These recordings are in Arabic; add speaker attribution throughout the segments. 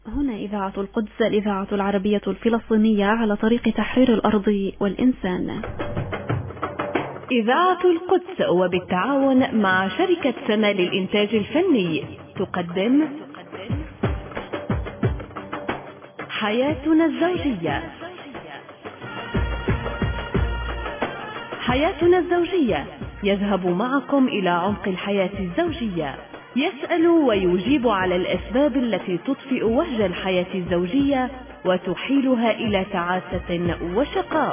Speaker 1: هنا إذاعة القدس، الإذاعة العربية الفلسطينية على طريق تحرير الأرض والإنسان.
Speaker 2: إذاعة القدس وبالتعاون مع شركة سما للإنتاج الفني تقدم حياتنا الزوجية. حياتنا الزوجية يذهب معكم إلى عمق الحياة الزوجية، يسأل ويجيب على الأسباب التي تطفئ وهج الحياة الزوجية وتحيلها إلى تعاسة وشقاء.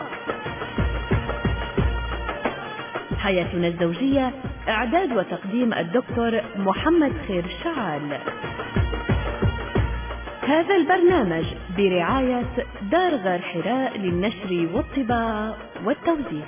Speaker 2: حياتنا الزوجية، إعداد وتقديم الدكتور محمد خير الشعال. هذا البرنامج برعاية دار غار حراء للنشر والطباعة والتوزيع.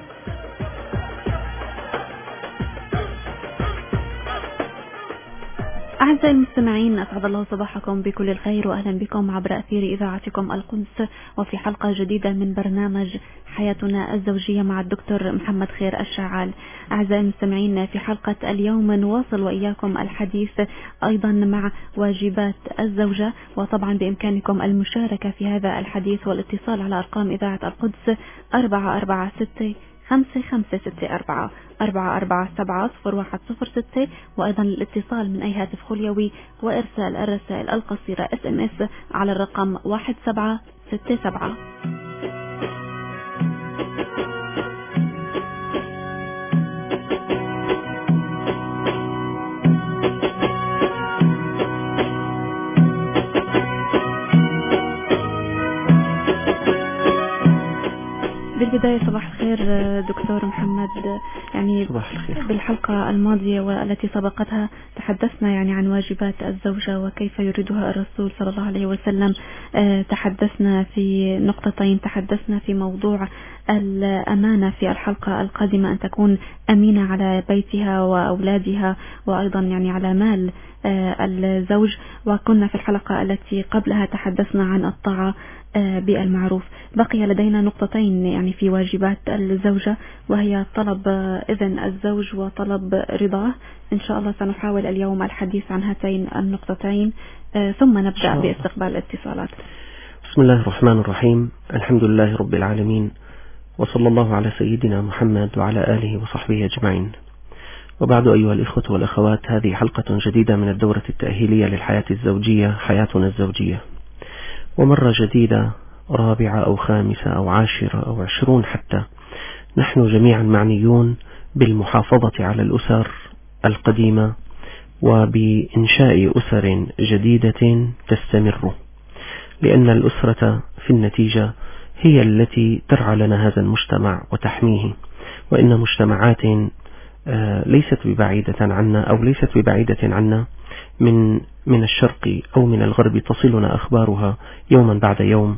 Speaker 1: أعزائي المستمعين، أسعد الله صباحكم بكل الخير وأهلا بكم عبر أثير إذاعتكم القدس وفي حلقة جديدة من برنامج حياتنا الزوجية مع الدكتور محمد خير الشعال. أعزائي المستمعين، في حلقة اليوم نواصل وإياكم الحديث أيضا مع واجبات الزوجة، وطبعا بإمكانكم المشاركة في هذا الحديث والاتصال على أرقام إذاعة القدس 446-5564 447-0106، وأيضا الاتصال من أي هاتف خليوي وإرسال الرسائل القصيرة SMS على الرقم 1767. بالبداية صباح الخير دكتور محمد. يعني
Speaker 3: صباح الخير.
Speaker 1: بالحلقة الماضية والتي سبقتها تحدثنا يعني عن واجبات الزوجة وكيف يريدها الرسول صلى الله عليه وسلم. تحدثنا في نقطتين، تحدثنا في موضوع الأمانة في الحلقة القادمة، أن تكون أمينة على بيتها وأولادها وأيضا يعني على مال الزوج، وكنا في الحلقة التي قبلها تحدثنا عن الطاعة بالمعروف. بقي لدينا نقطتين يعني في واجبات الزوجة، وهي طلب إذن الزوج وطلب رضاه. إن شاء الله سنحاول اليوم الحديث عن هاتين النقطتين، ثم نبدأ باستقبال الاتصالات.
Speaker 3: بسم الله الرحمن الرحيم، الحمد لله رب العالمين، وصلى الله على سيدنا محمد وعلى آله وصحبه أجمعين. وبعد، أيها الإخوة والأخوات، هذه حلقة جديدة من الدورة التأهيلية للحياة الزوجية، حياتنا الزوجية، ومرة جديدة رابعة أو خامسة أو عاشرة أو 20 حتى، نحن جميعا معنيون بالمحافظة على الأسر القديمة وبإنشاء أسر جديدة تستمر، لأن الأسرة في النتيجة هي التي ترعى لنا هذا المجتمع وتحميه. وإن مجتمعات ليست ببعيدة عنا أو ليست ببعيدة عنا من الشرق أو من الغرب تصلنا أخبارها يوما بعد يوم،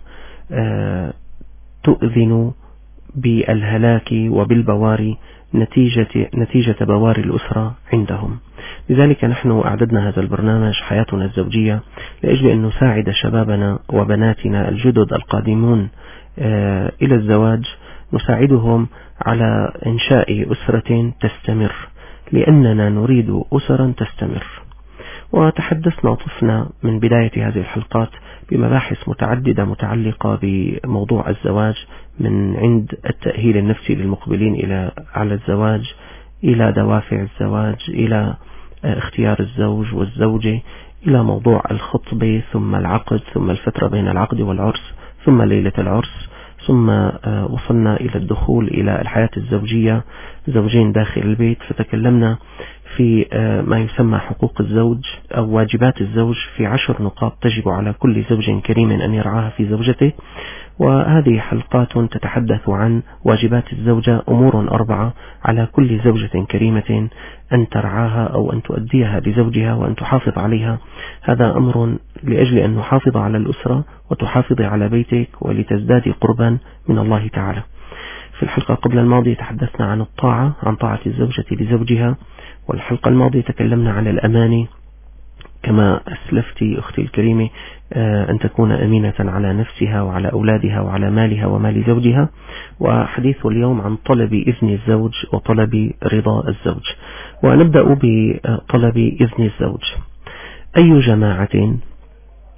Speaker 3: تؤذن بالهلاك وبالبوار نتيجة بوار الأسرة عندهم. لذلك نحن أعددنا هذا البرنامج حياتنا الزوجية لأجل أن نساعد شبابنا وبناتنا الجدد القادمون إلى الزواج، نساعدهم على إنشاء أسرة تستمر، لأننا نريد أسرا تستمر. وتحدثنا وطفنا من بداية هذه الحلقات بمباحث متعددة متعلقة بموضوع الزواج، من عند التأهيل النفسي للمقبلين على الزواج، إلى دوافع الزواج، إلى اختيار الزوج والزوجة، إلى موضوع الخطبة، ثم العقد، ثم الفترة بين العقد والعرس، ثم ليلة العرس، ثم وصلنا إلى الدخول إلى الحياة الزوجية، زوجين داخل البيت، فتكلمنا في ما يسمى حقوق الزوج أو واجبات الزوج في 10 نقاط تجب على كل زوج كريم أن يرعاها في زوجته. وهذه حلقات تتحدث عن واجبات الزوجة، أمور 4 على كل زوجة كريمة أن ترعاها أو أن تؤديها لزوجها وأن تحافظ عليها. هذا أمر لأجل أن نحافظ على الأسرة وتحافظ على بيتك ولتزداد قربا من الله تعالى. في الحلقة قبل الماضية تحدثنا عن الطاعة، عن طاعة الزوجة لزوجها، والحلقة الماضية تكلمنا عن الأمانة كما أسلفتي أختي الكريمة، أن تكون أمينة على نفسها وعلى أولادها وعلى مالها ومال زوجها. وحديث اليوم عن طلب إذن الزوج وطلب رضا الزوج. ونبدأ بطلب إذن الزوج. أي جماعة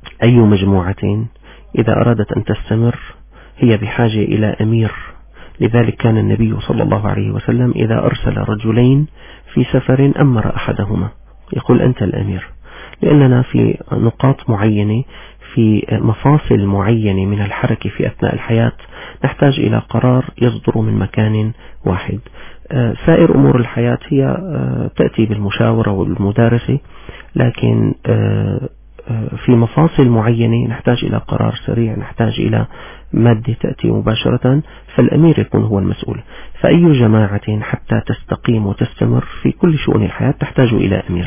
Speaker 3: أي مجموعة إذا أرادت أن تستمر هي بحاجة إلى أمير. لذلك كان النبي صلى الله عليه وسلم إذا أرسل رجلين في سفر أمر أحدهما يقول أنت الأمير، لأننا في نقاط معينة في مفاصل معينة من الحركة في أثناء الحياة نحتاج إلى قرار يصدر من مكان واحد. سائر أمور الحياة هي تأتي بالمشاورة والمدارسة، لكن في مفاصل معينة نحتاج إلى قرار سريع، نحتاج إلى مادة تأتي مباشرة، فالأمير يكون هو المسؤول. فأي جماعة حتى تستقيم وتستمر في كل شؤون الحياة تحتاج إلى أمير.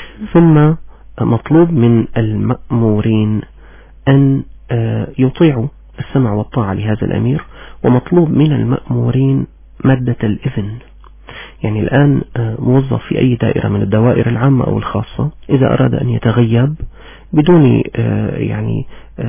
Speaker 3: ثم مطلوب من المأمورين أن يطيعوا السمع والطاعة لهذا الأمير، ومطلوب من المأمورين مادة الإذن. يعني الآن موظف في أي دائرة من الدوائر العامة أو الخاصة إذا أراد أن يتغيب بدون يعني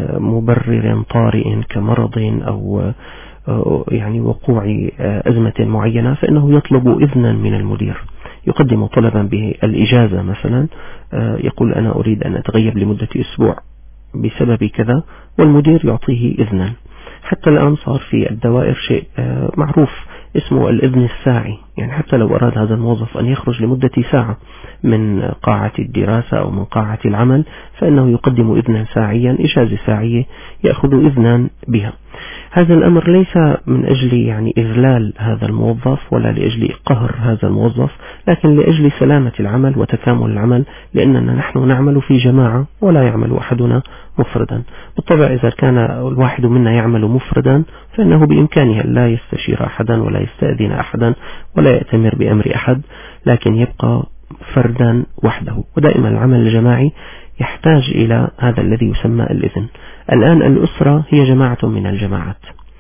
Speaker 3: مبرر طارئ كمرض أو يعني وقوع أزمة معينة، فإنه يطلب إذنا من المدير، يقدم طلبا بالإجازة مثلا، يقول أنا أريد أن أتغيب لمدة أسبوع بسبب كذا، والمدير يعطيه إذنا. حتى الآن صار في الدوائر شيء معروف اسمه الإذن الساعي، يعني حتى لو أراد هذا الموظف أن يخرج لمدة ساعة من قاعة الدراسة أو من قاعة العمل فإنه يقدم إذنا ساعيا، إجازة ساعية يأخذ إذنا بها. هذا الأمر ليس من أجل يعني إذلال هذا الموظف ولا لأجل قهر هذا الموظف، لكن لأجل سلامة العمل وتكامل العمل، لأننا نحن نعمل في جماعة ولا يعمل أحدنا مفردا. بالطبع إذا كان الواحد منا يعمل مفردا فإنه بإمكانه لا يستشير أحدا ولا يستأذن أحدا ولا يأتمر بأمر أحد، لكن يبقى فردا وحده. ودائما العمل الجماعي يحتاج إلى هذا الذي يسمى الإذن. الآن الأسرة هي جماعة من الجماعات،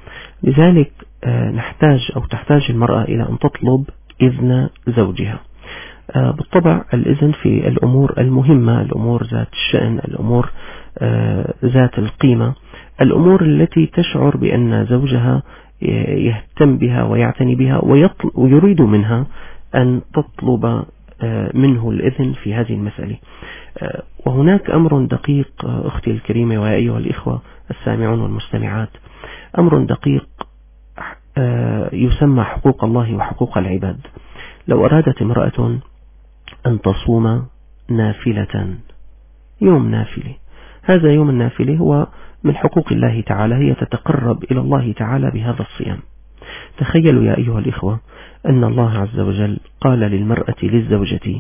Speaker 3: لذلك نحتاج أو تحتاج المرأة إلى أن تطلب إذن زوجها. بالطبع الإذن في الأمور المهمة، الأمور ذات الشأن، الأمور ذات القيمة، الأمور التي تشعر بأن زوجها يهتم بها ويعتني بها ويريد منها أن تطلب منه الإذن في هذه المسألة. وهناك أمر دقيق أختي الكريمة وأيها الإخوة السامعون والمستمعات، أمر دقيق يسمى حقوق الله وحقوق العباد. لو أرادت امرأة أن تصوم نافلة، يوم نافلة، هذا يوم النافلة هو من حقوق الله تعالى، هي تتقرب إلى الله تعالى بهذا الصيام. تخيلوا يا أيها الإخوة أن الله عز وجل قال للمرأة للزوجة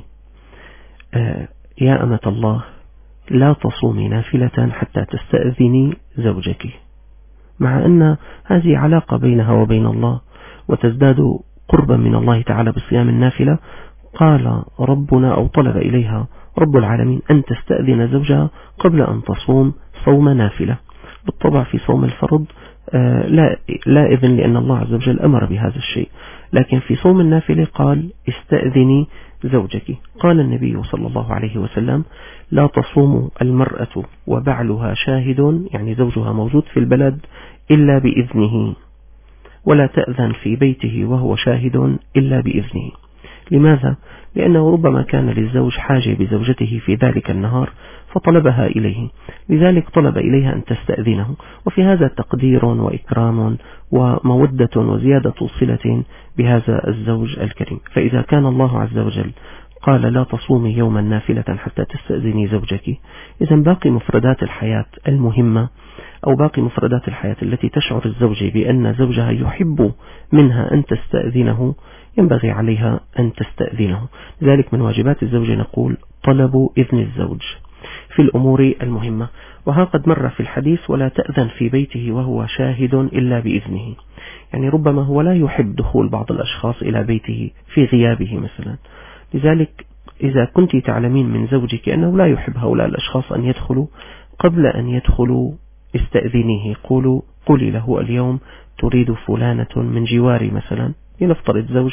Speaker 3: يا أمة الله لا تصومي نافلة حتى تستأذني زوجك، مع أن هذه علاقة بينها وبين الله وتزداد قربا من الله تعالى بصيام النافلة. قال ربنا أو طلب إليها رب العالمين أن تستأذن زوجها قبل أن تصوم صوم نافلة. بالطبع في صوم الفرض لا إذن، لأن الله عز وجل أمر بهذا الشيء، لكن في صوم النافلة قال استأذني زوجك. قال النبي صلى الله عليه وسلم لا تصوم المرأة وبعلها شاهد، يعني زوجها موجود في البلد، إلا بإذنه، ولا تأذن في بيته وهو شاهد إلا بإذنه. لماذا؟ لأنه ربما كان للزوج حاجة بزوجته في ذلك النهار فطلبها إليه، لذلك طلب إليها أن تستأذنه، وفي هذا تقدير وإكرام ومودة وزيادة صلة بهذا الزوج الكريم. فإذا كان الله عز وجل قال لا تصومي يوما نافلة حتى تستأذني زوجك، إذا باقي مفردات الحياة المهمة أو باقي مفردات الحياة التي تشعر الزوجة بأن زوجها يحب منها أن تستأذنه ينبغي عليها أن تستأذنه. لذلك من واجبات الزوج نقول طلب إذن الزوج في الأمور المهمة. وها قد مر في الحديث ولا تأذن في بيته وهو شاهد إلا بإذنه، يعني ربما هو لا يحب دخول بعض الأشخاص إلى بيته في غيابه مثلا. لذلك إذا كنت تعلمين من زوجك أنه لا يحب هؤلاء الأشخاص أن يدخلوا، قبل أن يدخلوا استأذنيه، قولي له اليوم تريد فلانة من جواري مثلا. لنفترض زوج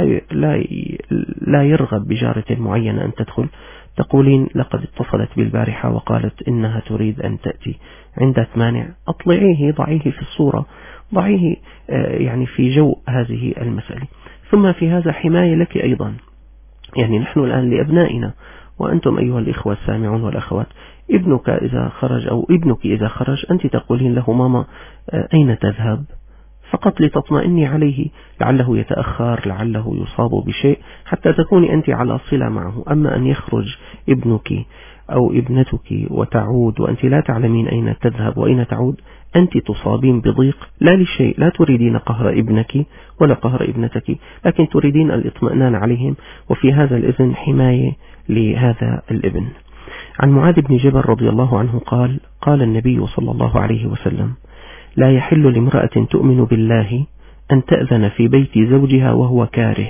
Speaker 3: لا يرغب بجارة معينة أن تدخل، تقولين لقد اتصلت بالبارحة وقالت إنها تريد أن تأتي، عندك مانع؟ أطلعيه، ضعيه في الصورة، ضعيه يعني في جو هذه المسألة. ثم في هذا حماية لك أيضا، يعني نحن الآن لأبنائنا وأنتم أيها الإخوة السامعون والأخوات، ابنك إذا خرج أو ابنك إذا خرج أنت تقولين له ماما أين تذهب؟ فقط لتطمئني عليه، لعله يتأخر، لعله يصاب بشيء، حتى تكوني أنت على صلة معه. أما أن يخرج ابنك أو ابنتك وتعود وأنت لا تعلمين أين تذهب وأين تعود، أنت تصابين بضيق لا لشيء، لا تريدين قهر ابنك ولا قهر ابنتك، لكن تريدين الاطمئنان عليهم، وفي هذا الإذن حماية لهذا الابن. عن معاذ بن جبل رضي الله عنه قال: قال النبي صلى الله عليه وسلم: لا يحل لامرأة تؤمن بالله أن تأذن في بيت زوجها وهو كاره.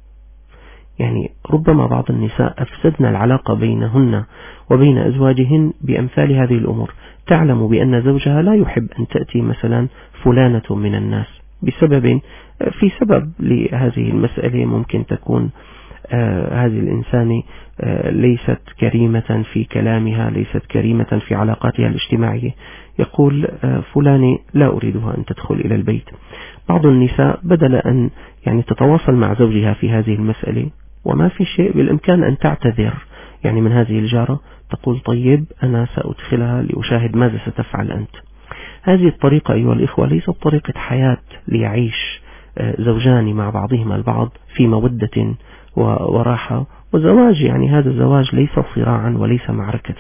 Speaker 3: يعني ربما بعض النساء أفسدن العلاقة بينهن وبين أزواجهن بأمثال هذه الأمور، تعلم بأن زوجها لا يحب أن تأتي مثلا فلانة من الناس بسبب، في سبب لهذه المسألة، ممكن تكون هذه الإنسان ليست كريمة في كلامها، ليست كريمة في علاقاتها الاجتماعية، يقول فلان لا أريدها أن تدخل إلى البيت. بعض النساء بدل أن يعني تتواصل مع زوجها في هذه المسألة، وما في شيء بالإمكان أن تعتذر يعني من هذه الجارة، تقول طيب أنا سأدخلها لأشاهد ماذا ستفعل أنت. هذه الطريقة أيها الإخوة ليست طريقة حياة ليعيش زوجان مع بعضهما البعض في مودة وراحة وزواج. يعني هذا الزواج ليس صراعا وليس معركة.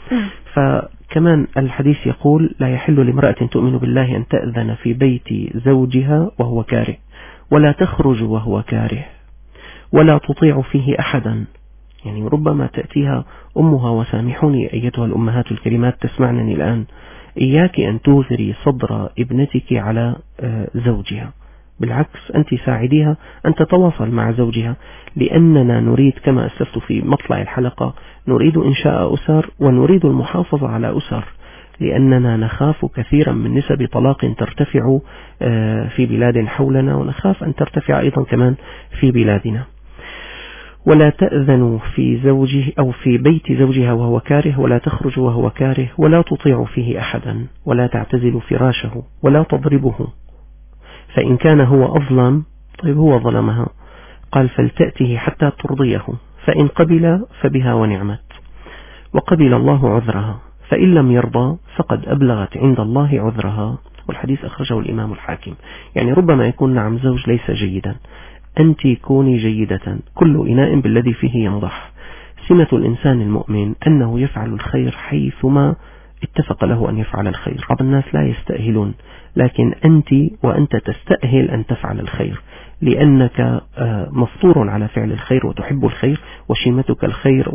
Speaker 3: فكمان الحديث يقول: لا يحل لامرأة تؤمن بالله أن تأذن في بيت زوجها وهو كاره، ولا تخرج وهو كاره، ولا تطيع فيه أحدا. يعني ربما تأتيها أمها، وسامحوني أيتها الأمهات الكريمات تسمعنني الآن، إياك أن توثري صدر ابنتك على زوجها، بالعكس أنت ساعديها أن تتواصل مع زوجها، لأننا نريد كما أسلفت في مطلع الحلقة، نريد إنشاء أسر ونريد المحافظة على أسر، لأننا نخاف كثيرا من نسب طلاق ترتفع في بلاد حولنا، ونخاف أن ترتفع أيضا كمان في بلادنا. ولا تأذن في زوجه أو في بيت زوجها وهو كاره، ولا تخرج وهو كاره، ولا تطيع فيه أحدا، ولا تعتزل فراشه، ولا تضربه، فإن كان هو أظلم، طيب هو ظلمها، قال فلتأته حتى ترضيه، فإن قبل فبها ونعمت، وقبل الله عذرها، فإن لم يرضى فقد أبلغت عند الله عذرها. والحديث أخرجه الإمام الحاكم. يعني ربما يكون نعم زوج ليس جيدا، أنت كوني جيدة، كل إناء بالذي فيه ينضح. سمة الإنسان المؤمن أنه يفعل الخير حيثما اتفق له أن يفعل الخير. بعض الناس لا يستأهلون، لكن أنت تستأهل أن تفعل الخير، لأنك مفطور على فعل الخير وتحب الخير، وشيمتك الخير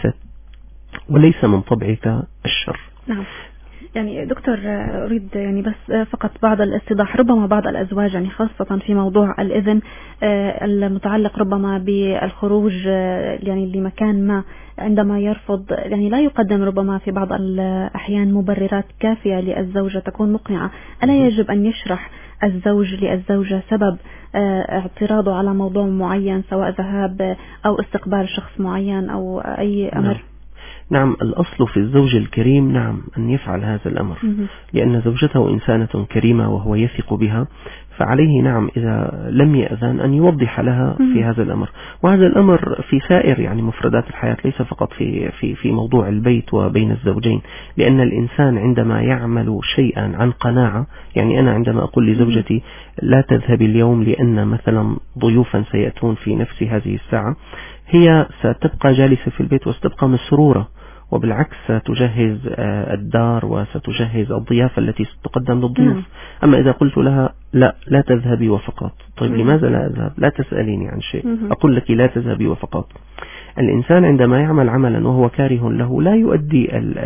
Speaker 3: وليس من طبعك الشر.
Speaker 1: نعم. يعني دكتور أريد يعني بس فقط بعض الاستيضاح. ربما بعض الأزواج يعني خاصة في موضوع الإذن المتعلق ربما بالخروج يعني لمكان ما، عندما يرفض يعني لا يقدم ربما في بعض الأحيان مبررات كافية للزوجة تكون مقنعة. ألا يجب أن يشرح الزوج للزوجة سبب اعتراضه على موضوع معين، سواء ذهاب أو استقبال شخص معين أو أي أمر؟
Speaker 3: نعم، الأصل في الزوج الكريم نعم أن يفعل هذا الأمر، لأن زوجته إنسانة كريمة وهو يثق بها، فعليه نعم إذا لم يأذن أن يوضح لها في هذا الأمر. وهذا الأمر في سائر يعني مفردات الحياة، ليس فقط في موضوع البيت وبين الزوجين، لأن الإنسان عندما يعمل شيئا عن قناعة، يعني أنا عندما أقول لزوجتي لا تذهبي اليوم لأن مثلا ضيوفا سيأتون في نفس هذه الساعة، هي ستبقى جالسة في البيت وستبقى مسرورة، وبالعكس ستجهز الدار وستجهز الضيافة التي ستقدم للضيوف. أما إذا قلت لها لا تذهبي وفقط، طيب لماذا لا أذهب؟ لا تسأليني عن شيء، أقول لك لا تذهبي وفقط. الإنسان عندما يعمل عملا وهو كاره له لا يؤدي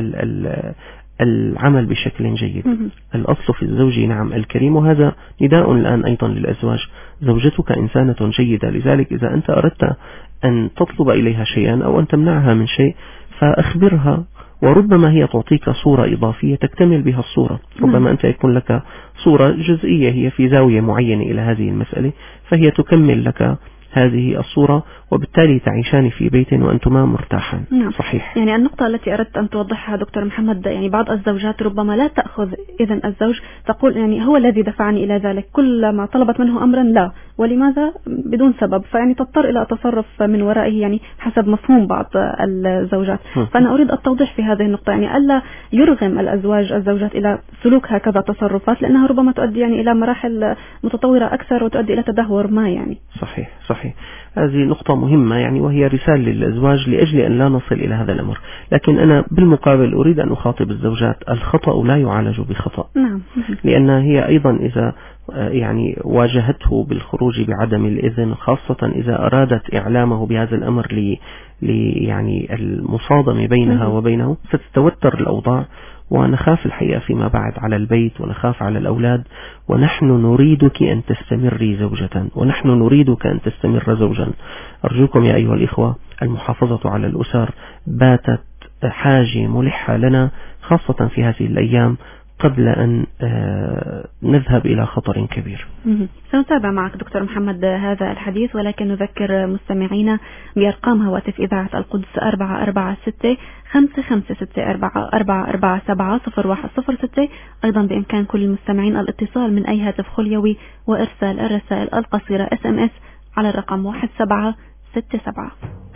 Speaker 3: العمل بشكل جيد. الأصل في الزوج نعم الكريم، وهذا نداء الآن أيضا للأزواج. زوجتك إنسانة جيدة، لذلك إذا أنت أردت أن تطلب إليها شيئا أو أن تمنعها من شيء فأخبرها، وربما هي تعطيك صورة إضافية تكتمل بها الصورة. ربما أنت يكون لك صورة جزئية هي في زاوية معينة إلى هذه المسألة، فهي تكمل لك هذه الصورة، وبالتالي تعيشان في بيت وأنتما مرتاحان.
Speaker 1: نعم.
Speaker 3: صحيح.
Speaker 1: يعني النقطة التي أردت أن توضحها دكتور محمد، يعني بعض الزوجات ربما لا تأخذ إذن الزوج، تقول يعني هو الذي دفعني إلى ذلك، كل ما طلبت منه أمرا لا ولماذا بدون سبب، فيعني تضطر إلى التصرف من ورائه يعني حسب مفهوم بعض الزوجات. فأنا أريد التوضيح في هذه النقطة، يعني ألا يرغم الزوجات إلى سلوك هكذا تصرفات، لأنها ربما تؤدي يعني إلى مراحل متطورة أكثر وتؤدي إلى تدهور ما يعني.
Speaker 3: صحيح هذه نقطة مهمة يعني، وهي رسالة للأزواج لأجل أن لا نصل إلى هذا الأمر. لكن أنا بالمقابل أريد أن أخاطب الزوجات، الخطأ لا يعالج بخطأ.
Speaker 1: نعم.
Speaker 3: لأن هي أيضا إذا يعني واجهته بالخروج بعدم الإذن، خاصة إذا أرادت إعلامه بهذا الأمر يعني المصادمة بينها وبينه، ستتوتر الأوضاع، ونخاف الحقيقة فيما بعد على البيت، ونخاف على الأولاد. ونحن نريدك أن تستمري زوجة، ونحن نريدك أن تستمر زوجا. أرجوكم يا أيها الإخوة، المحافظة على الأسر باتت حاجة ملحة لنا، خاصة في هذه الأيام قبل أن نذهب إلى خطر كبير.
Speaker 1: سنتابع معك دكتور محمد هذا الحديث، ولكن نذكر مستمعينا بأرقام هواتف إذاعة القدس 446-556-447-0106. أيضا بإمكان كل المستمعين الاتصال من أي هاتف خليوي وإرسال الرسائل القصيرة SMS على الرقم 1767.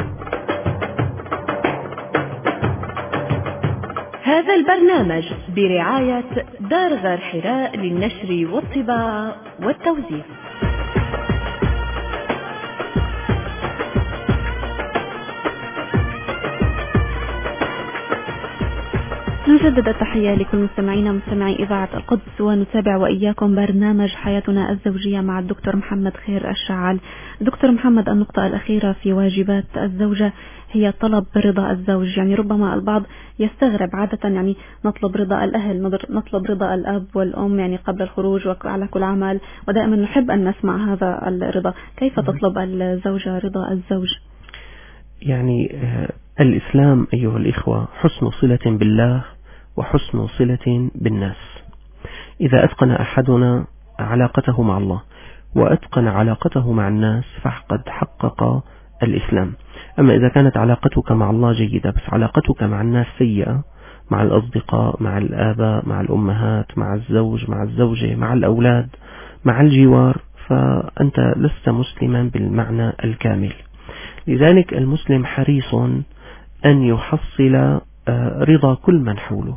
Speaker 2: هذا البرنامج برعاية دار غار حراء للنشر والطباعة والتوزيع.
Speaker 1: نجدد التحية لكل مستمعينا مستمعي إذاعة القدس، ونتابع وإياكم برنامج حياتنا الزوجية مع الدكتور محمد خير الشعال. دكتور محمد، النقطة الأخيرة في واجبات الزوجة هي طلب رضا الزوج. يعني ربما البعض يستغرب، عادة يعني نطلب رضا الأهل، نطلب رضا الأب والأم يعني قبل الخروج وعلى كل عمل، ودائما نحب أن نسمع هذا الرضا. كيف تطلب الزوجة رضا الزوج؟
Speaker 3: يعني الإسلام أيها الإخوة حسن صلة بالله وحسن صلة بالناس. إذا أتقن أحدنا علاقته مع الله وأتقن علاقته مع الناس فقد حقق الإسلام. أما إذا كانت علاقتك مع الله جيدة بس علاقتك مع الناس سيئة، مع الأصدقاء، مع الآباء، مع الأمهات، مع الزوج، مع الزوجة، مع الأولاد، مع الجوار، فأنت لست مسلما بالمعنى الكامل. لذلك المسلم حريص أن يحصل رضا كل من حوله،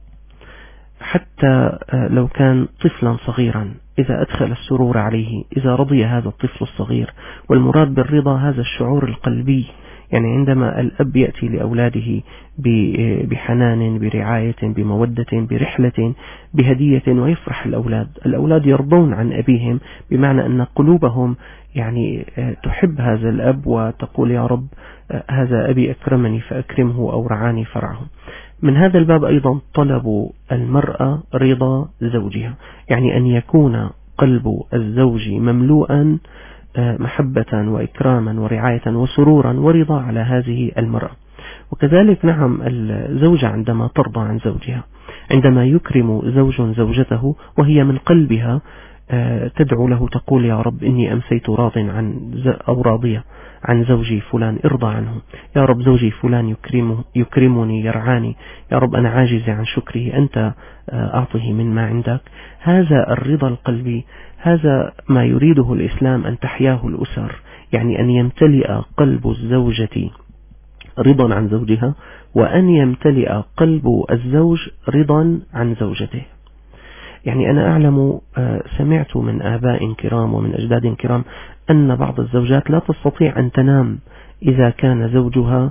Speaker 3: حتى لو كان طفلا صغيرا، إذا أدخل السرور عليه، إذا رضي هذا الطفل الصغير. والمراد بالرضا هذا الشعور القلبي، يعني عندما الأب يأتي لأولاده بحنان، برعاية، بمودة، برحلة، بهدية، ويفرح الأولاد يرضون عن أبيهم، بمعنى أن قلوبهم يعني تحب هذا الأب وتقول يا رب هذا أبي أكرمني فأكرمه أو رعاني فرعه. من هذا الباب أيضا طلب المرأة رضا زوجها، يعني أن يكون قلب الزوج مملوءا محبة وإكراما ورعاية وسرورا ورضا على هذه المرأة. وكذلك نعم الزوجة عندما ترضى عن زوجها، عندما يكرم زوج زوجته وهي من قلبها تدعو له، تقول يا رب إني أمسيت راض أو راضية عن زوجي فلان، ارضى عنه يا رب، زوجي فلان يكرمني يرعاني، يا رب أنا عاجز عن شكره، أنت أعطه من ما عندك. هذا الرضا القلبي، هذا ما يريده الإسلام أن تحياه الأسر، يعني أن يمتلئ قلب الزوجة رضا عن زوجها، وأن يمتلئ قلب الزوج رضا عن زوجته. يعني أنا أعلم، سمعت من آباء كرام ومن أجداد كرام أن بعض الزوجات لا تستطيع أن تنام إذا كان زوجها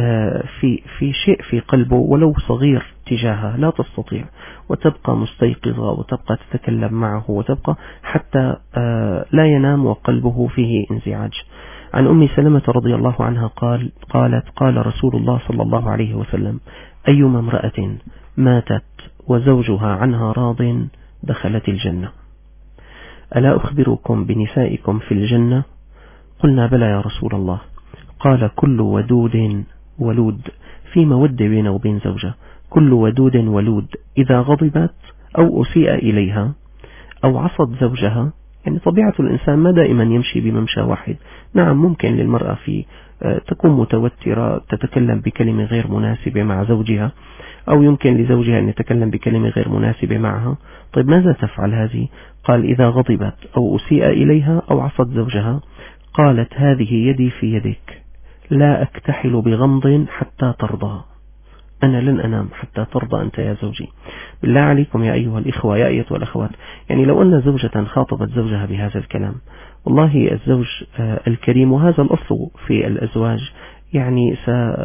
Speaker 3: في شيء في قلبه ولو صغير تجاهها، لا تستطيع، وتبقى مستيقظة وتبقى تتكلم معه وتبقى حتى لا ينام وقلبه فيه انزعاج. عن أم سلمة رضي الله عنها قالت قال رسول الله صلى الله عليه وسلم: أيما امرأة ماتت وزوجها عنها راض دخلت الجنة. ألا أخبركم بنسائكم في الجنة؟ قلنا بلى يا رسول الله. قال: كل ودود ولود، في مودة بينه وبين زوجة، كل ودود ولود إذا غضبت أو أسيء إليها أو عصت زوجها يعني طبيعة الإنسان ما دائما يمشي بممشى واحد. نعم ممكن للمرأة تكون متوترة تتكلم بكلمة غير مناسبة مع زوجها، أو يمكن لزوجها أن يتكلم بكلمة غير مناسبة معها. طيب ماذا تفعل هذه؟ قال إذا غضبت أو أسيء إليها أو عصت زوجها قالت هذه يدي في يدك، لا أكتحل بغمض حتى ترضى، أنا لن أنام حتى ترضى أنت يا زوجي. بالله عليكم يا أيها الإخوة يا أيها الأخوات، يعني لو أن زوجة خاطبت زوجها بهذا الكلام، والله الزوج الكريم، وهذا الأصل في الأزواج، يعني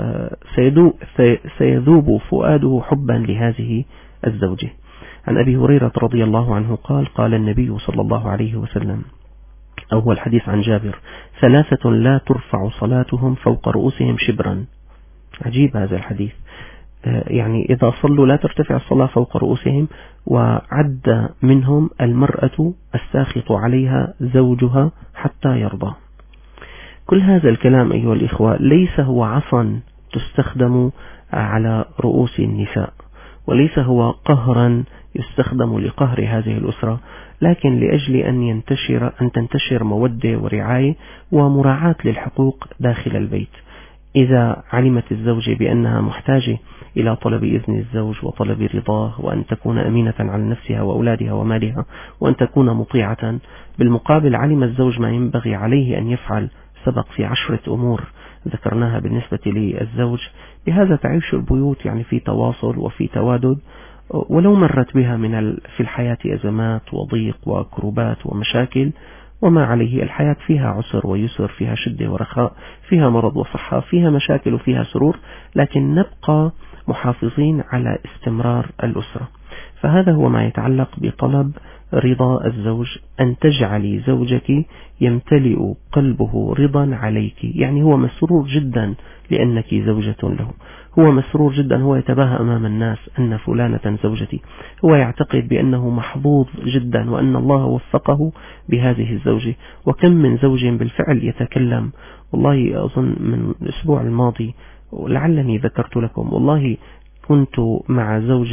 Speaker 3: سيذوب فؤاده حبا لهذه الزوجة. عن أبي هريرة رضي الله عنه قال قال النبي صلى الله عليه وسلم، أو هو الحديث عن جابر: ثلاثة لا ترفع صلاتهم فوق رؤوسهم شبرا. عجيب هذا الحديث، يعني إذا صلوا لا ترتفع الصلاة فوق رؤوسهم، وعد منهم المرأة الساخط عليها زوجها حتى يرضى. كل هذا الكلام أيها الإخوة ليس هو عصا تستخدم على رؤوس النساء، وليس هو قهرا يستخدم لقهر هذه الأسرة، لكن لأجل أن تنتشر مودة ورعاية ومراعاة للحقوق داخل البيت. إذا علمت الزوجة بأنها محتاجة إلى طلب إذن الزوج وطلب رضاه، وأن تكون أمينة على نفسها وأولادها ومالها، وأن تكون مطيعة، بالمقابل علم الزوج ما ينبغي عليه أن يفعل. سبق في 10 أمور ذكرناها بالنسبة للزوج، بهذا تعيش البيوت يعني في تواصل وفي توادد، ولو مرت بها في الحياة أزمات وضيق وكروبات ومشاكل، وما عليه، الحياة فيها عسر ويسر، فيها شدة ورخاء، فيها مرض وصحة، فيها مشاكل وفيها سرور، لكن نبقى محافظين على استمرار الأسرة. فهذا هو ما يتعلق بطلب رضا الزوج، أن تجعلي زوجك يمتلئ قلبه رضا عليك، يعني هو مسرور جدا لأنك زوجة له، هو مسرور جدا، هو يتباهى أمام الناس أن فلانة زوجتي، هو يعتقد بأنه محظوظ جدا وأن الله وفقه بهذه الزوجة. وكم من زوج بالفعل يتكلم، والله أظن من الأسبوع الماضي لعلني ذكرت لكم، والله كنت مع زوج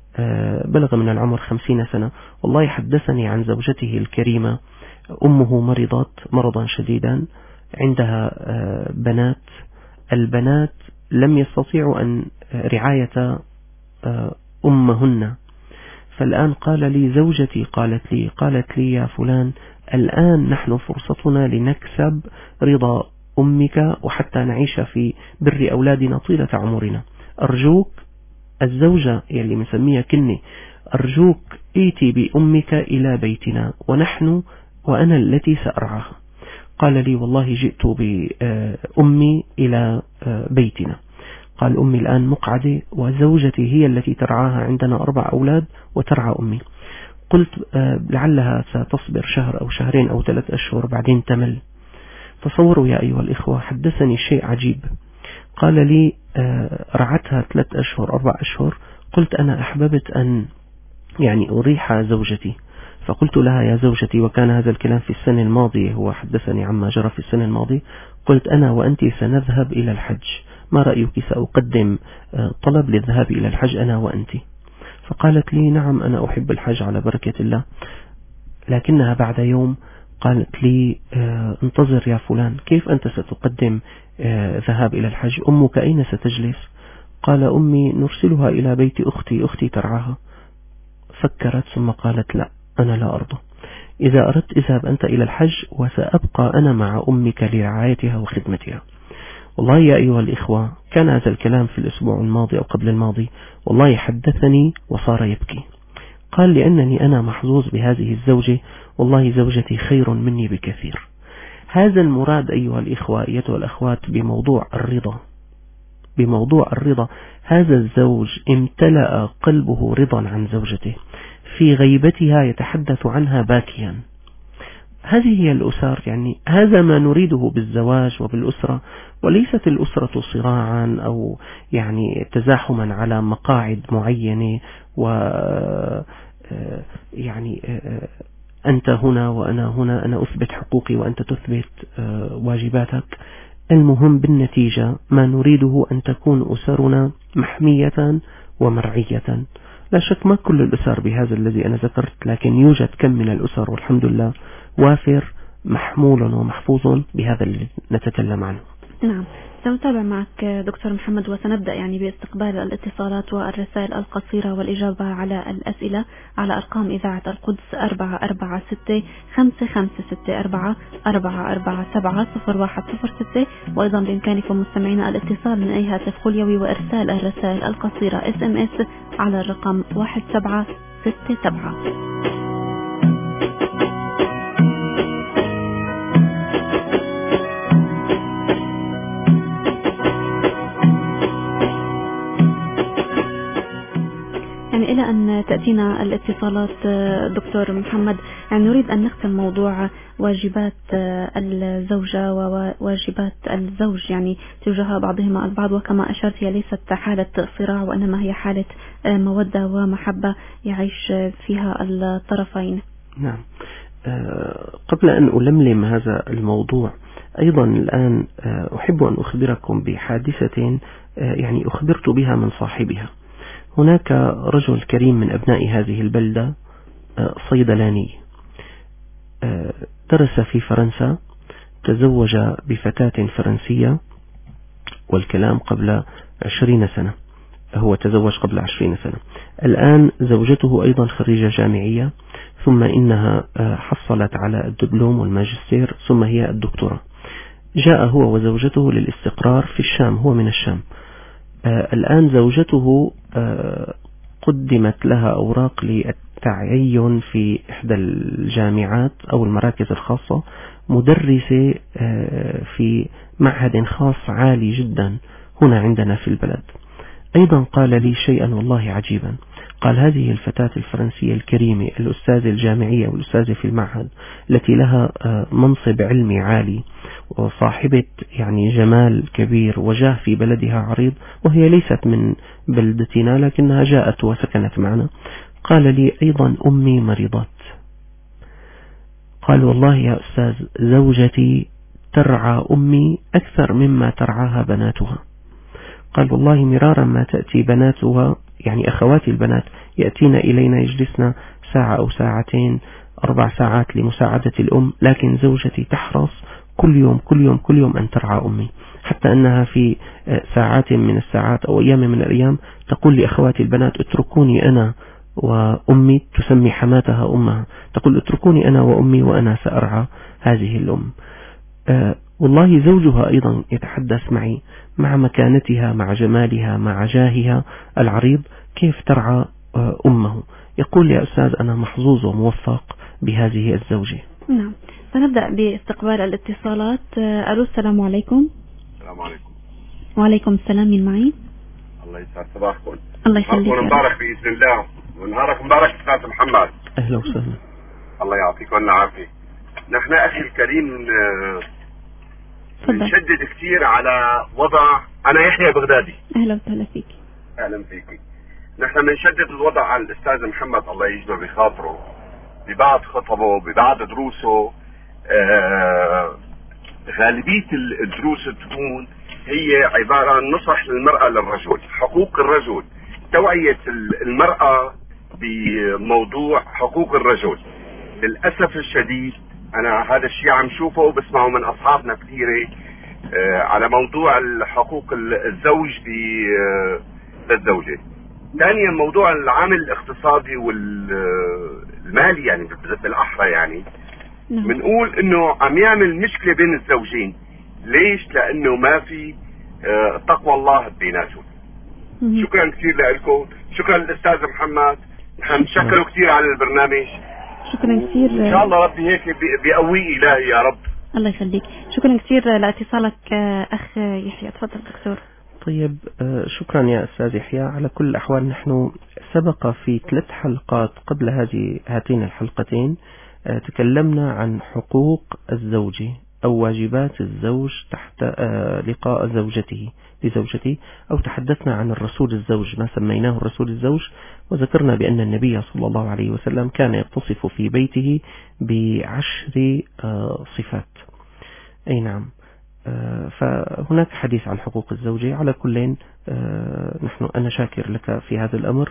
Speaker 3: بلغ من العمر 50 سنة، والله حدثني عن زوجته الكريمة، أمه مرضت مرضا شديدا، عندها بنات، البنات لم يستطيعوا أن رعاية أمهن، فالآن قال لي زوجتي قالت لي يا فلان، الآن نحن فرصتنا لنكسب رضا أمك وحتى نعيش في بر أولادنا طيلة عمرنا، أرجوك الزوجة يلي مسميها كني، أرجوك ائتي بأمك إلى بيتنا وأنا التي سأرعاها. قال لي والله جئت بأمي إلى بيتنا، قال أمي الآن مقعدة وزوجتي هي التي ترعاها، عندنا 4 أولاد وترعى أمي. قلت لعلها ستصبر شهر أو شهرين أو 3 أشهر بعدين تمل. تصوروا يا أيها الإخوة، حدثني شيء عجيب، قال لي رعتها 3 أشهر 4 أشهر، قلت أنا أحببت أن يعني أريح زوجتي، فقلت لها يا زوجتي، وكان هذا الكلام في السنة الماضية، هو حدثني عما جرى في السنة الماضية، قلت أنا وأنت سنذهب إلى الحج، ما رأيك سأقدم طلب للذهاب إلى الحج أنا وأنت؟ فقالت لي نعم أنا أحب الحج على بركة الله، لكنها بعد يوم قالت لي انتظر يا فلان، كيف أنت ستقدم ذهاب إلى الحج؟ أمك أين ستجلس؟ قال أمي نرسلها إلى بيت أختي ترعاها. فكرت ثم قالت لا أنا لا أرضى، إذا أردت اذهب أنت إلى الحج وسأبقى أنا مع أمك لرعايتها وخدمتها. والله يا أيها الإخوة كان هذا الكلام في الأسبوع الماضي أو قبل الماضي، والله حدثني وصار يبكي، قال لأنني أنا محظوظ بهذه الزوجة، والله زوجتي خير مني بكثير. هذا المراد أيها الإخوة أيتها الأخوات بموضوع الرضا، هذا الزوج امتلأ قلبه رضا عن زوجته، في غيبتها يتحدث عنها باكيا. هذه هي الأسر، يعني هذا ما نريده بالزواج وبالأسرة، وليست الأسرة صراعا أو يعني تزاحما على مقاعد معينة، و يعني أنت هنا وأنا هنا، أنا أثبت حقوقي وأنت تثبت واجباتك. المهم بالنتيجة ما نريده أن تكون أسرنا محمية ومرعية. لا شك ما كل الأسر بهذا الذي أنا ذكرت، لكن يوجد كم من الأسر والحمد لله وافر محمول ومحفوظ بهذا اللي نتكلم عنه.
Speaker 1: نعم، سنتابع معك دكتور محمد، وسنبدأ يعني باستقبال الاتصالات والرسائل القصيرة والإجابة على الأسئلة على أرقام إذاعة القدس 446-554-447-01006. وأيضا بإمكانكم مستمعينا الاتصال من أي هاتف خليوي وإرسال الرسائل القصيرة SMS على الرقم 1767. يعني إلى أن تأتينا الاتصالات دكتور محمد، يعني نريد أن نختم موضوع واجبات الزوجة وواجبات الزوج يعني تجاه بعضهما البعض، وكما أشرت هي ليست حالة صراع وإنما هي حالة مودة ومحبة يعيش فيها الطرفين.
Speaker 3: نعم. قبل أن ألملم هذا الموضوع أيضا الآن أحب أن أخبركم بحادثة يعني أخبرت بها من صاحبها. هناك رجل كريم من أبناء هذه البلدة صيدلاني، درس في فرنسا، تزوج بفتاة فرنسية، والكلام قبل 20 سنة، هو تزوج قبل 20 سنة. الآن زوجته أيضا خريجة جامعية، ثم إنها حصلت على الدبلوم والماجستير، ثم هي الدكتوراه. جاء هو وزوجته للاستقرار في الشام، هو من الشام. الآن زوجته قدمت لها أوراق للتعين في إحدى الجامعات أو المراكز الخاصة، مدرسة في معهد خاص عالي جدا هنا عندنا في البلد. أيضا قال لي شيئا والله عجيبا، قال هذه الفتاة الفرنسية الكريمة الأستاذة الجامعية والأستاذة في المعهد التي لها منصب علمي عالي وصاحبة يعني جمال كبير وجاه في بلدها عريض، وهي ليست من بلدتنا لكنها جاءت وسكنت معنا. قال لي أيضا أمي مريضات. قال والله يا أستاذ زوجتي ترعى أمي أكثر مما ترعاها بناتها. قال والله مرارا ما تأتي بناتها يعني أخواتي البنات يأتين إلينا يجلسنا ساعة أو ساعتين 4 ساعات لمساعدة الأم، لكن زوجتي تحرص كل يوم أن ترعى أمي، حتى أنها في ساعات من الساعات أو أيام من الأيام تقول لأخواتي البنات اتركوني أنا وأمي، تسمي حماتها أمها، تقول اتركوني أنا وأمي وأنا سأرعى هذه الأم. والله زوجها أيضا يتحدث معي مع مكانتها، مع جمالها، مع جاهها العريض، كيف ترعى أمه. يقول يا أستاذ أنا محظوظ وموفق بهذه الزوجة.
Speaker 1: نعم، سنبدأ باستقبال الاتصالات. ألو، السلام عليكم.
Speaker 4: السلام عليكم.
Speaker 1: وعليكم السلام، من معي؟
Speaker 4: الله يسعد صباحكم.
Speaker 1: الله يخليك.
Speaker 4: مبارك بإذن الله، ونهارك مبارك أستاذ محمد.
Speaker 3: أهلا وسهلا.
Speaker 4: الله يعطيكم العافية. نحن أخي الكريم نشدد كثير على وضع، أنا يحيى بغدادي.
Speaker 1: أهلا وسهلا فيك.
Speaker 4: أهلا فيك. نحن بنشدد الوضع على الأستاذ محمد الله يجبر بخاطره ببعض خطبه ببعض دروسه. غالبية الدروس تكون هي عبارة عن نصح للمرأة للرجل، حقوق الرجل، توعية المرأة بموضوع حقوق الرجل. للأسف الشديد أنا هذا الشيء عم شوفه وبسمعه من أصحابنا كثيرة على موضوع حقوق الزوج للزوجة. ثانيا موضوع العامل الاقتصادي والمالي يعني بالأحرى، يعني بنقول انه عم يعمل مشكلة بين الزوجين. ليش؟ لانه ما في تقوى الله بيناتهم. شكرا كثير لكم، شكرا للأستاذ محمد، نحن نشكره كثير على البرنامج.
Speaker 1: شكرا كثير،
Speaker 4: ان شاء الله ربي هيك بيقويه إلهي يا رب.
Speaker 1: الله يخليك. شكرا كثير لاتصالك أخ يحيى. تفضل دكتور.
Speaker 3: طيب، شكرا يا أستاذ يحيى. على كل الأحوال نحن سبق في 3 حلقات قبل هاتين الحلقتين تكلمنا عن حقوق الزوج أو واجبات الزوج تحت لقاء لزوجته، أو تحدثنا عن الرسول الزوج، ما سميناه الرسول الزوج، وذكرنا بأن النبي صلى الله عليه وسلم كان يتصف في بيته ب10 صفات. أي نعم. فهناك حديث عن حقوق الزوجة. على كل أنا شاكر لك في هذا الأمر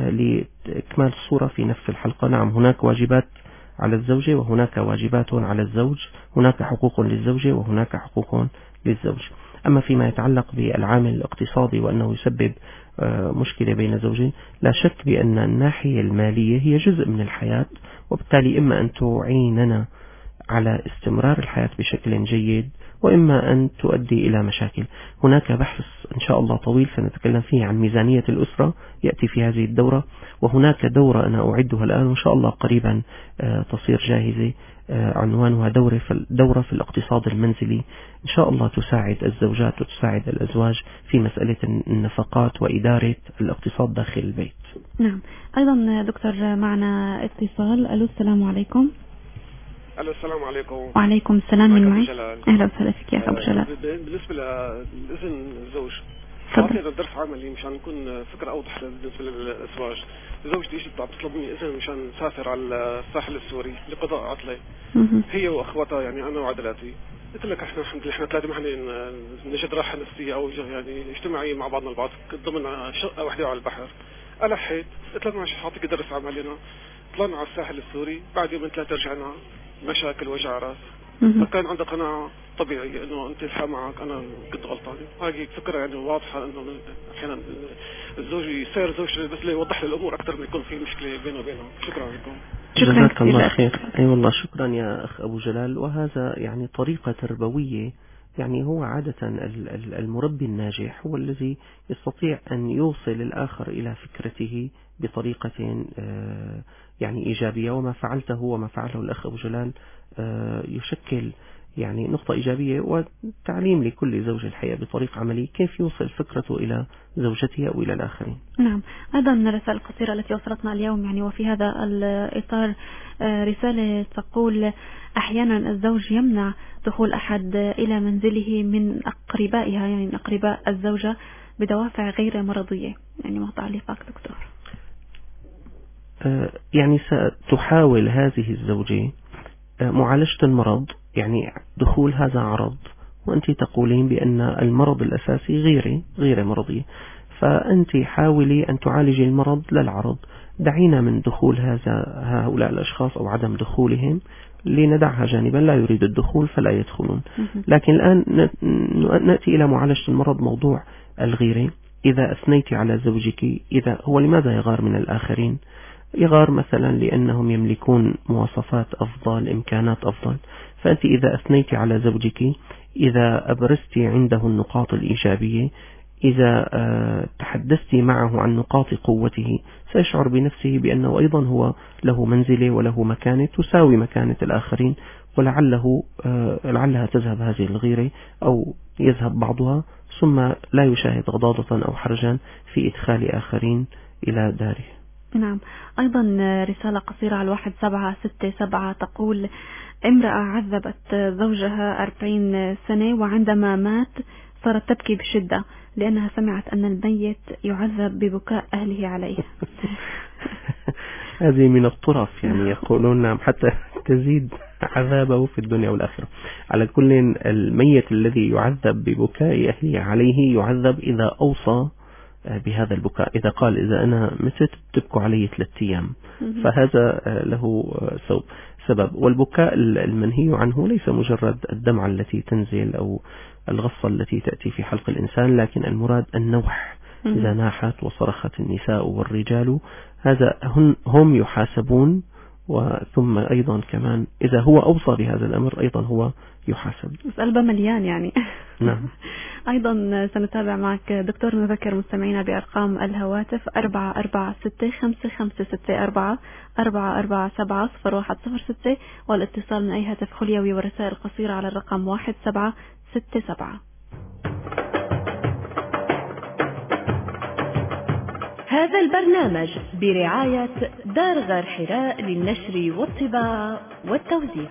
Speaker 3: لإكمال الصورة في نفس الحلقة. نعم، هناك واجبات على الزوجة وهناك واجبات على الزوج، هناك حقوق للزوجة وهناك حقوق للزوج. أما فيما يتعلق بالعامل الاقتصادي وأنه يسبب مشكلة بين الزوجين، لا شك بأن الناحية المالية هي جزء من الحياة، وبالتالي إما أن تعيننا على استمرار الحياة بشكل جيد وإما أن تؤدي إلى مشاكل. هناك بحث إن شاء الله طويل سنتكلم فيه عن ميزانية الأسرة يأتي في هذه الدورة، وهناك دورة أنا أعدها الآن وإن شاء الله قريبا تصير جاهزة، عنوانها دورة في الاقتصاد المنزلي، إن شاء الله تساعد الزوجات وتساعد الأزواج في مسألة النفقات وإدارة الاقتصاد داخل البيت.
Speaker 1: نعم. أيضا دكتور معنا اتصال. ألو، السلام عليكم.
Speaker 5: الو، السلام عليكم.
Speaker 1: وعليكم السلام. من معي؟ اهلا وسهلا فيك يا ابو جلال.
Speaker 5: بالنسبه لاذن الزوج،
Speaker 1: تفضل.
Speaker 5: درس عملي مشان نكون فكره اوضح بالنسبه للازواج. زوجتي اجت بتطلب مني اذن مشان نسافر على الساحل السوري لقضاء عطله، هي واخواتها، يعني انا وعدلاتي. قلت لك احنا الحمد لله احنا ثلاثه ما نجد راحه نفسيه او يعني اجتماعيه مع بعضنا البعض ضمن شقه واحده على البحر. الحيت قلت لك ماشي، حاطيك درس عملي. انا طلعنا على الساحل السوري، بعد يومين ثلاثه رجعنا، مشاكل وجع راس. فكان عندك قناعة طبيعية انه انت الحق معك انا كنت غلطان. هذه فكرة يعني واضحة انه احيانا الزوج يصير زوج بس ليوضح لي الامور اكثر ما يكون في مشكلة بينه وبينهم. شكرا لكم.
Speaker 3: جزاك الله خير. اي والله شكرا يا اخ ابو جلال. وهذا يعني طريقة تربوية، يعني هو عادة المربي الناجح هو الذي يستطيع أن يوصل الآخر إلى فكرته بطريقة يعني إيجابية. وما فعلته وما فعله الأخ أبو جلال يشكل يعني نقطة إيجابية وتعليم لكل زوج الحياة بطريقة عملية كيف يوصل فكرته إلى زوجته أو إلى الآخرين.
Speaker 1: نعم. أيضا من الرسائل القصيرة التي وصلتنا اليوم يعني وفي هذا الإطار رسالة تقول: أحيانا الزوج يمنع دخول أحد إلى منزله من أقربائها، يعني من أقرباء الزوجة، بدوافع غير مرضية. يعني ما تعليقك دكتور؟
Speaker 3: يعني ستحاول هذه الزوجة معالجة المرض، يعني دخول هذا عرض وأنت تقولين بأن المرض الأساسي غير مرضي، فأنت حاولي أن تعالجي المرض للعرض. دعينا من دخول هؤلاء الأشخاص أو عدم دخولهم، لندعها جانبا، لا يريد الدخول فلا يدخلون. لكن الآن نأتي إلى معالجة المرض، موضوع الغيرة. إذا أثنيت على زوجك، إذا هو لماذا يغار من الآخرين؟ يغار مثلا لأنهم يملكون مواصفات أفضل، إمكانات أفضل. فأنت إذا أثنيت على زوجك، إذا أبرزت عنده النقاط الإيجابية، إذا تحدثت معه عن نقاط قوته، سيشعر بنفسه بأنه أيضا هو له منزلة وله مكانة تساوي مكانة الآخرين، لعلها تذهب هذه الغيرة أو يذهب بعضها، ثم لا يشاهد غضاضة أو حرجا في إدخال آخرين إلى داره.
Speaker 1: نعم. أيضا رسالة قصيرة على 1767 تقول: امرأة عذبت زوجها 40 سنة وعندما مات صارت تبكي بشدة لأنها سمعت أن الميت يعذب ببكاء أهله عليه.
Speaker 3: هذه من الطرف، يعني يقولون حتى تزيد عذابه في الدنيا والآخرة. على كل، الميت الذي يعذب ببكاء أهله عليه يعذب إذا أوصى بهذا البكاء، إذا قال: إذا أنا مت تبكوا علي 3 أيام، فهذا له سبب. والبكاء المنهي عنه ليس مجرد الدمعة التي تنزل أو الغصة التي تأتي في حلق الإنسان، لكن المراد النوح. إذا ناحت وصرخت النساء والرجال، هذا هم يحاسبون. وثم أيضا كمان إذا هو أوصى بهذا الأمر أيضا هو يحاسب.
Speaker 1: بس قلبه مليان يعني.
Speaker 3: نعم.
Speaker 1: أيضا سنتابع معك دكتور، نذكر مستمعينا بأرقام الهواتف 446-556-4 447-0106، والاتصال من أي هاتف خليوي ورسائل قصيرة على الرقم 1767.
Speaker 2: هذا البرنامج برعاية دار غار حراء للنشر والطباعة والتوزيع.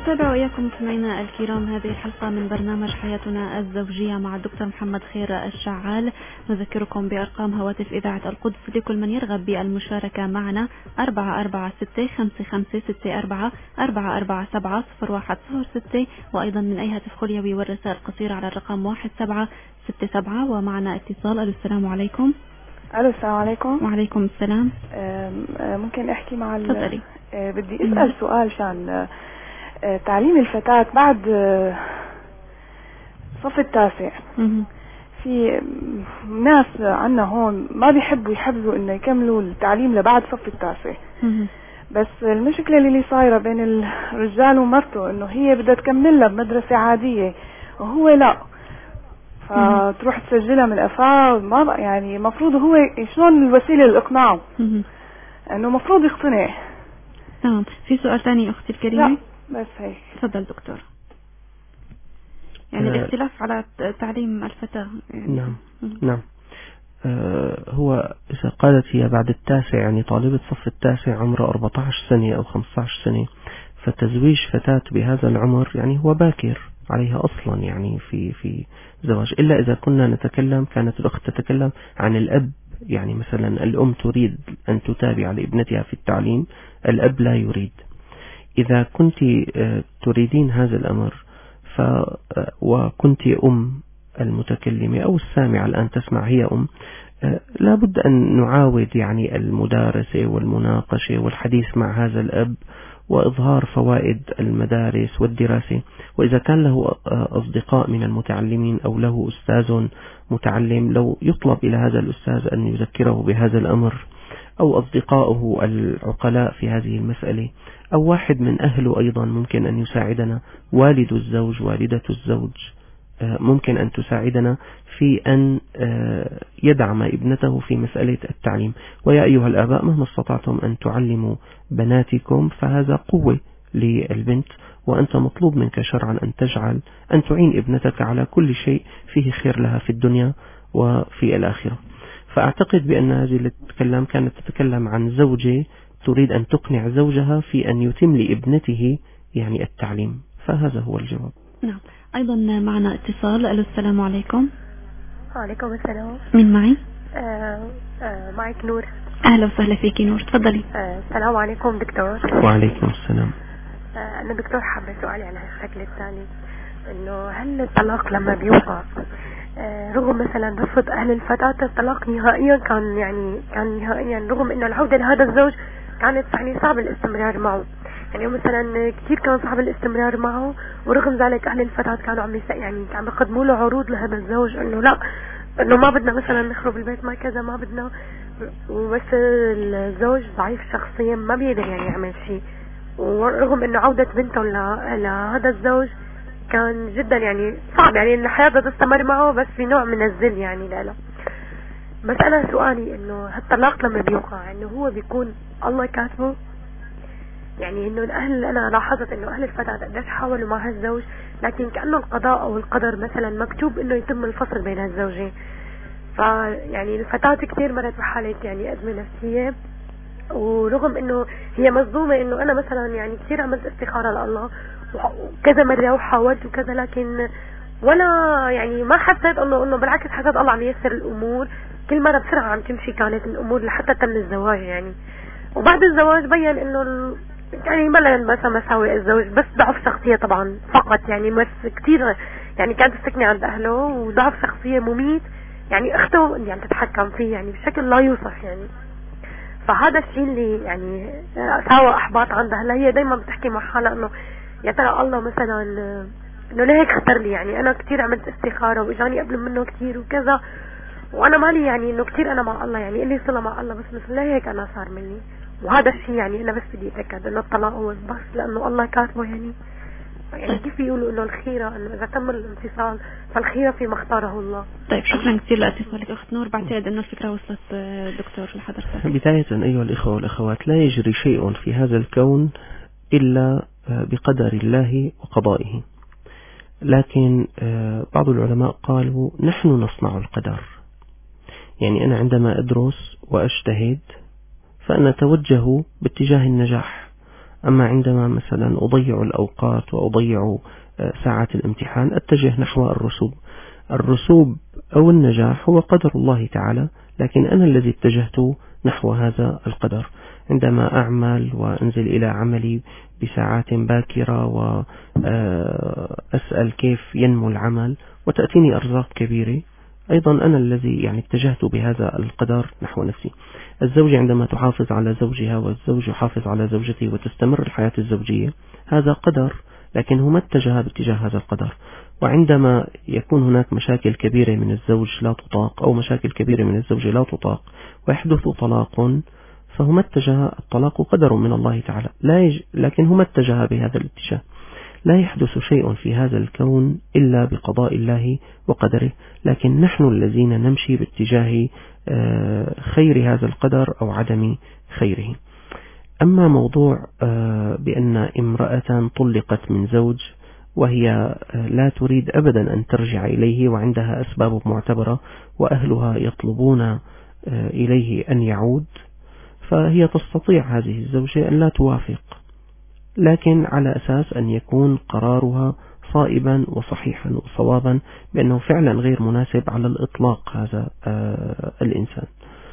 Speaker 1: نتابع وإياكم مستمعينا الكرام هذه الحلقة من برنامج حياتنا الزوجية مع الدكتور محمد خير الشعال. نذكركم بأرقام هواتف إذاعة القدس لكل من يرغب بالمشاركة معنا 446-5564-447-010-6 وأيضا من أي هاتف خليوي والرسائل القصيرة على الرقم 1767. ومعنا اتصال. السلام عليكم.
Speaker 6: الو السلام عليكم.
Speaker 1: وعليكم السلام.
Speaker 6: ممكن احكي مع
Speaker 1: تفضلي.
Speaker 6: بدي اسال سؤال شان تعليم الفتاة بعد صف التاسع. في ناس عنا هون ما بيحبوا يحبوا انه يكملوا التعليم لبعد صف التاسع. بس المشكلة اللي صايرة بين الرجال ومرته انه هي بدها تكملها بمدرسة عادية وهو لا، فتروح تسجلها من أفاه. ما يعني مفروض هو شلون الوسيلة لإقناعه انه مفروض يقتنع.
Speaker 1: تمام. في سؤال ثاني أختي الكريمة؟
Speaker 6: لا بس هيك.
Speaker 1: تفضل دكتور. يعني الاختلاف على تعليم الفتاة يعني.
Speaker 3: نعم. هو إذا قالت هي بعد التاسع، يعني طالبة صف التاسع عمرها 14 سنة أو 15 سنة، فتزويج فتاة بهذا العمر يعني هو باكر عليها أصلا يعني في زواج، إلا إذا كانت الأخت تتكلم عن الأب. يعني مثلا الأم تريد أن تتابع لابنتها في التعليم، الأب لا يريد. إذا كنت تريدين هذا الأمر وكنت المتكلمة أو السامعة الآن تسمع هي لابد أن نعاود يعني المدارسة والمناقشة والحديث مع هذا الأب وإظهار فوائد المدارس والدراسة. وإذا كان له أصدقاء من المتعلمين أو له أستاذ متعلم، لو يطلب إلى هذا الأستاذ أن يذكره بهذا الأمر، أو أصدقائه العقلاء في هذه المسألة، أو واحد من أهله أيضا ممكن أن يساعدنا، والد الزوج، والدة الزوج ممكن أن تساعدنا في أن يدعم ابنته في مسألة التعليم. ويا أيها الآباء مهما استطعتم أن تعلموا بناتكم فهذا قوة للبنت، وأنت مطلوب منك شرعا أن تعين ابنتك على كل شيء فيه خير لها في الدنيا وفي الآخرة. فأعتقد بأن هذه اللي كانت تتكلم عن زوجة تريد أن تقنع زوجها في أن يتم لابنته يعني التعليم، فهذا هو الجواب.
Speaker 1: نعم. أيضا معنا اتصال. السلام عليكم.
Speaker 7: وعليكم السلام.
Speaker 1: من معي؟
Speaker 7: معك نور.
Speaker 1: أهلا وسهلا فيك نور، تفضلي.
Speaker 7: السلام عليكم دكتور.
Speaker 3: وعليكم السلام.
Speaker 7: أنا دكتور حابة سؤالي على هالشكل الثاني، إنه هل الطلاق لما بيوقع رغم مثلا رفض أهل الفتاة الطلاق نهائيا كان نهائيا، رغم إنه العودة لهذا الزوج كانت يعني صعب الاستمرار معه، يعني مثلا كثير كان صعب الاستمرار معه، ورغم ذلك أهل الفتاة كانوا عم يقدموا له عروض لهذا الزوج إنه لا، إنه ما بدنا مثلا نخرب البيت، ما كذا، ما بدنا. وبس الزوج ضعيف شخصيا ما بيقدر يعني يعمل شيء، ورغم إنه عودة بنته لهذا الزوج كان جدا يعني صعب، يعني إن حياته تستمر معه بس في نوع من الذل يعني لا. بس أنا سؤالي إنه هالطلاق لما بيوقع إنه هو بيكون الله كاتبه، يعني إنه الأهل، أنا لاحظت إنه أهل الفتاة قديش حاولوا مع هالزوج، لكن كأنه القضاء أو القدر مثلا مكتوب إنه يتم الفصل بين هالزوجين. فيعني الفتاة كثير مرت بحالة يعني أزمة نفسية، ورغم إنه هي مصدومة إنه أنا مثلا يعني كثير عملت استخارة لله وكذا مرة وحاولت وكذا، لكن ولا يعني ما حسيت إنه بالعكس حسيت الله عم ييسر الأمور، كل مرة بسرعة عم تمشي كانت الأمور لحتى تم الزواج يعني. وبعد الزواج بين إنه يعني بلا مساوئ الزوج، بس ضعف شخصية طبعا فقط، يعني بس كتير يعني كانت تسكني عند أهله، وضعف شخصية مميت، يعني أخته يعني تتحكم فيه يعني بشكل لا يوصف يعني. فهذا الشيء اللي يعني ساوى أحباط عندها. هلا هي دايما بتحكي مع حالها إنه يا ترى الله مثلا إنه ليه هيك اختار لي، يعني أنا كتير عملت استخارة وإجاني قبل منه كتير وكذا، وأنا مالي يعني إنه كتير أنا مع الله، يعني إلي صلة مع الله، بس مثل ليه هيك أنا صار مني. وهذا الشيء يعني أنا بس بدي أتأكد إنه الطلاق هو بس لأنه الله كاتبه يعني كيف يقولوا إنه الخيرة، إنه إذا تم الانفصال فالخيرة فيما اختاره الله.
Speaker 1: طيب شكرا كثير لاتصالك أخت نور، بعتقد إنه الفكرة وصلت دكتور لحضرتك.
Speaker 3: بداية أيها الإخوة والأخوات، لا يجري شيء في هذا الكون إلا بقدر الله وقضائه، لكن بعض العلماء قالوا نحن نصنع القدر. يعني أنا عندما أدرس وأجتهد فأنا أتوجه باتجاه النجاح، أما عندما مثلا أضيع الأوقات وأضيع ساعات الامتحان أتجه نحو الرسوب أو النجاح هو قدر الله تعالى، لكن أنا الذي اتجهت نحو هذا القدر. عندما أعمل وأنزل إلى عملي بساعات باكرة وأسأل كيف ينمو العمل وتأتيني أرزاق كبيرة، أيضا أنا الذي يعني اتجهت بهذا القدر نحو نفسي. الزوجة عندما تحافظ على زوجها والزوج يحافظ على زوجته وتستمر الحياة الزوجية، هذا قدر، لكن هما اتجها باتجاه هذا القدر. وعندما يكون هناك مشاكل كبيرة من الزوج لا تطاق أو مشاكل كبيرة من الزوجة لا تطاق ويحدث طلاق، فهما اتجها، الطلاق قدر من الله تعالى، لكن هما اتجها بهذا الاتجاه. لا يحدث شيء في هذا الكون إلا بقضاء الله وقدره، لكن نحن الذين نمشي باتجاه خير هذا القدر أو عدم خيره. أما موضوع بأن امرأة طلقت من زوج وهي لا تريد أبدا أن ترجع إليه وعندها أسباب معتبرة وأهلها يطلبون إليه أن يعود، فهي تستطيع هذه الزوجة أن لا توافق، لكن على أساس أن يكون قرارها صائبا وصحيحا وصوابا بأنه فعلا غير مناسب على الإطلاق هذا الإنسان.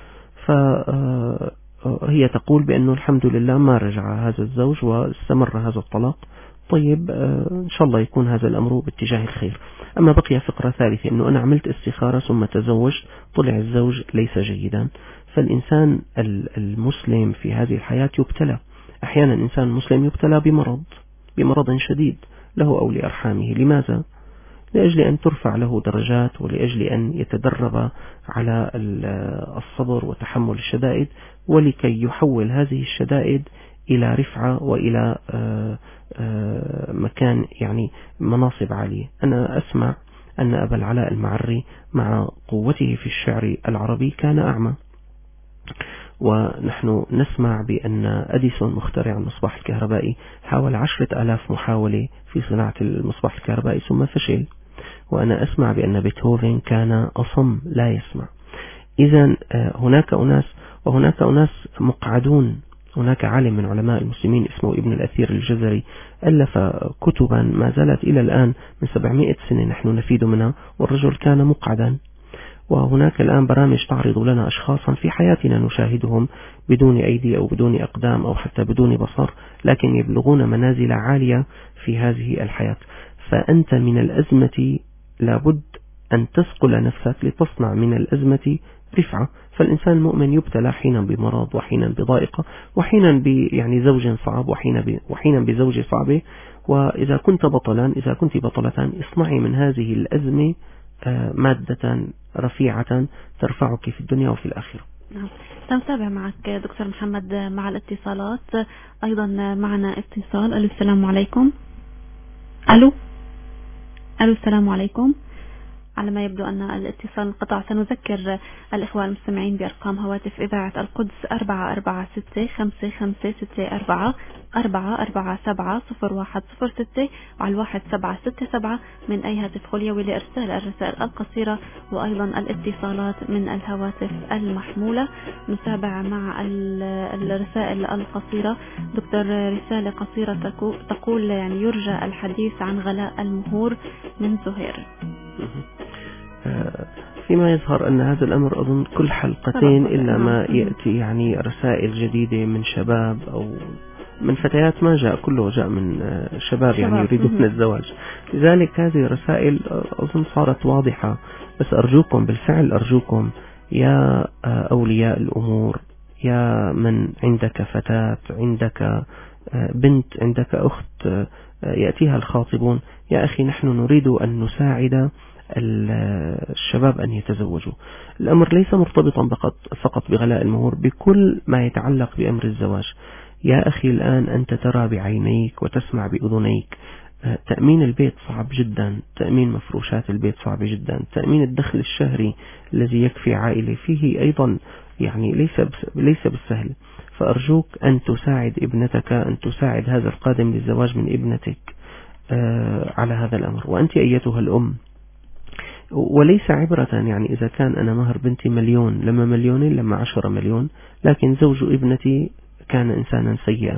Speaker 3: فهي تقول بأنه الحمد لله ما رجع هذا الزوج واستمر هذا الطلاق. طيب إن شاء الله يكون هذا الأمر باتجاه الخير. أما بقي فقرة ثالثة، أنه أنا عملت استخارة ثم تزوجت طلع الزوج ليس جيدا. فالإنسان المسلم في هذه الحياة يبتلى، أحيانا الإنسان المسلم يبتلى بمرض شديد له أو لأرحامه. لماذا؟ لأجل أن ترفع له درجات ولأجل أن يتدرب على الصبر وتحمل الشدائد، ولكي يحول هذه الشدائد إلى رفعة وإلى مكان يعني مناصب عالية. أنا أسمع أن أبا العلاء المعري مع قوته في الشعر العربي كان أعمى، ونحن نسمع بأن أديسون مخترع المصباح الكهربائي حاول 10,000 محاولة في صناعة المصباح الكهربائي ثم فشل، وأنا أسمع بأن بيتهوفن كان أصم لا يسمع. إذن هناك أناس مقعدون. هناك عالم من علماء المسلمين اسمه ابن الأثير الجزري ألف كتبا ما زالت إلى الآن من 700 سنة نحن نفيد منها، والرجل كان مقعدا. وهناك الآن برامج تعرض لنا أشخاصا في حياتنا نشاهدهم بدون أيدي أو بدون أقدام أو حتى بدون بصر، لكن يبلغون منازل عالية في هذه الحياة. فأنت من الأزمة لابد أن تثقل نفسك لتصنع من الأزمة رفعة. فالإنسان المؤمن يبتلى حينا بمرض وحينا بضائقة وحينا يعني زوج صعب وحينا بزوجة صعبة. وإذا كنت بطلة اصنعي من هذه الأزمة مادة رفيعة ترفعك في الدنيا وفي الآخرة.
Speaker 1: سنتابع معك دكتور محمد مع الاتصالات. أيضا معنا اتصال. السلام عليكم. ألو السلام عليكم. على ما يبدو أن الاتصال انقطع. سنذكر الإخوة المستمعين بأرقام هواتف إذاعة القدس 446-554-64 وعلى 1767 من أي هاتف خليوي لإرسال الرسائل القصيرة وأيضا الاتصالات من الهواتف المحمولة. نتابع مع الرسائل القصيرة. دكتور، رسالة قصيرة تقول يعني يرجى الحديث عن غلاء المهور من زهير.
Speaker 3: فيما يظهر أن هذا الأمر أظن كل حلقتين إلا ما يأتي يعني رسائل جديدة من شباب أو من فتيات، ما جاء كله جاء من شباب يعني يريدون الزواج. لذلك هذه الرسائل أظن صارت واضحة. بس أرجوكم بالفعل، أرجوكم يا أولياء الأمور، يا من عندك فتاة، عندك بنت، عندك أخت يأتيها الخاطبون، يا أخي نحن نريد أن نساعد الشباب أن يتزوجوا. الأمر ليس مرتبطا فقط بغلاء المهور، بكل ما يتعلق بأمر الزواج. يا أخي الآن أنت ترى بعينيك وتسمع بأذنيك، تأمين البيت صعب جدا، تأمين مفروشات البيت صعب جدا، تأمين الدخل الشهري الذي يكفي عائلة فيه أيضا يعني ليس بالسهل. فأرجوك أن تساعد ابنتك، أن تساعد هذا القادم للزواج من ابنتك على هذا الأمر. وأنت أيتها الأم، وليس عبرة يعني إذا كان أنا مهر بنتي 1,000,000 لما 2,000,000 لما 10 مليون، لكن زوج ابنتي كان إنسانا سيئا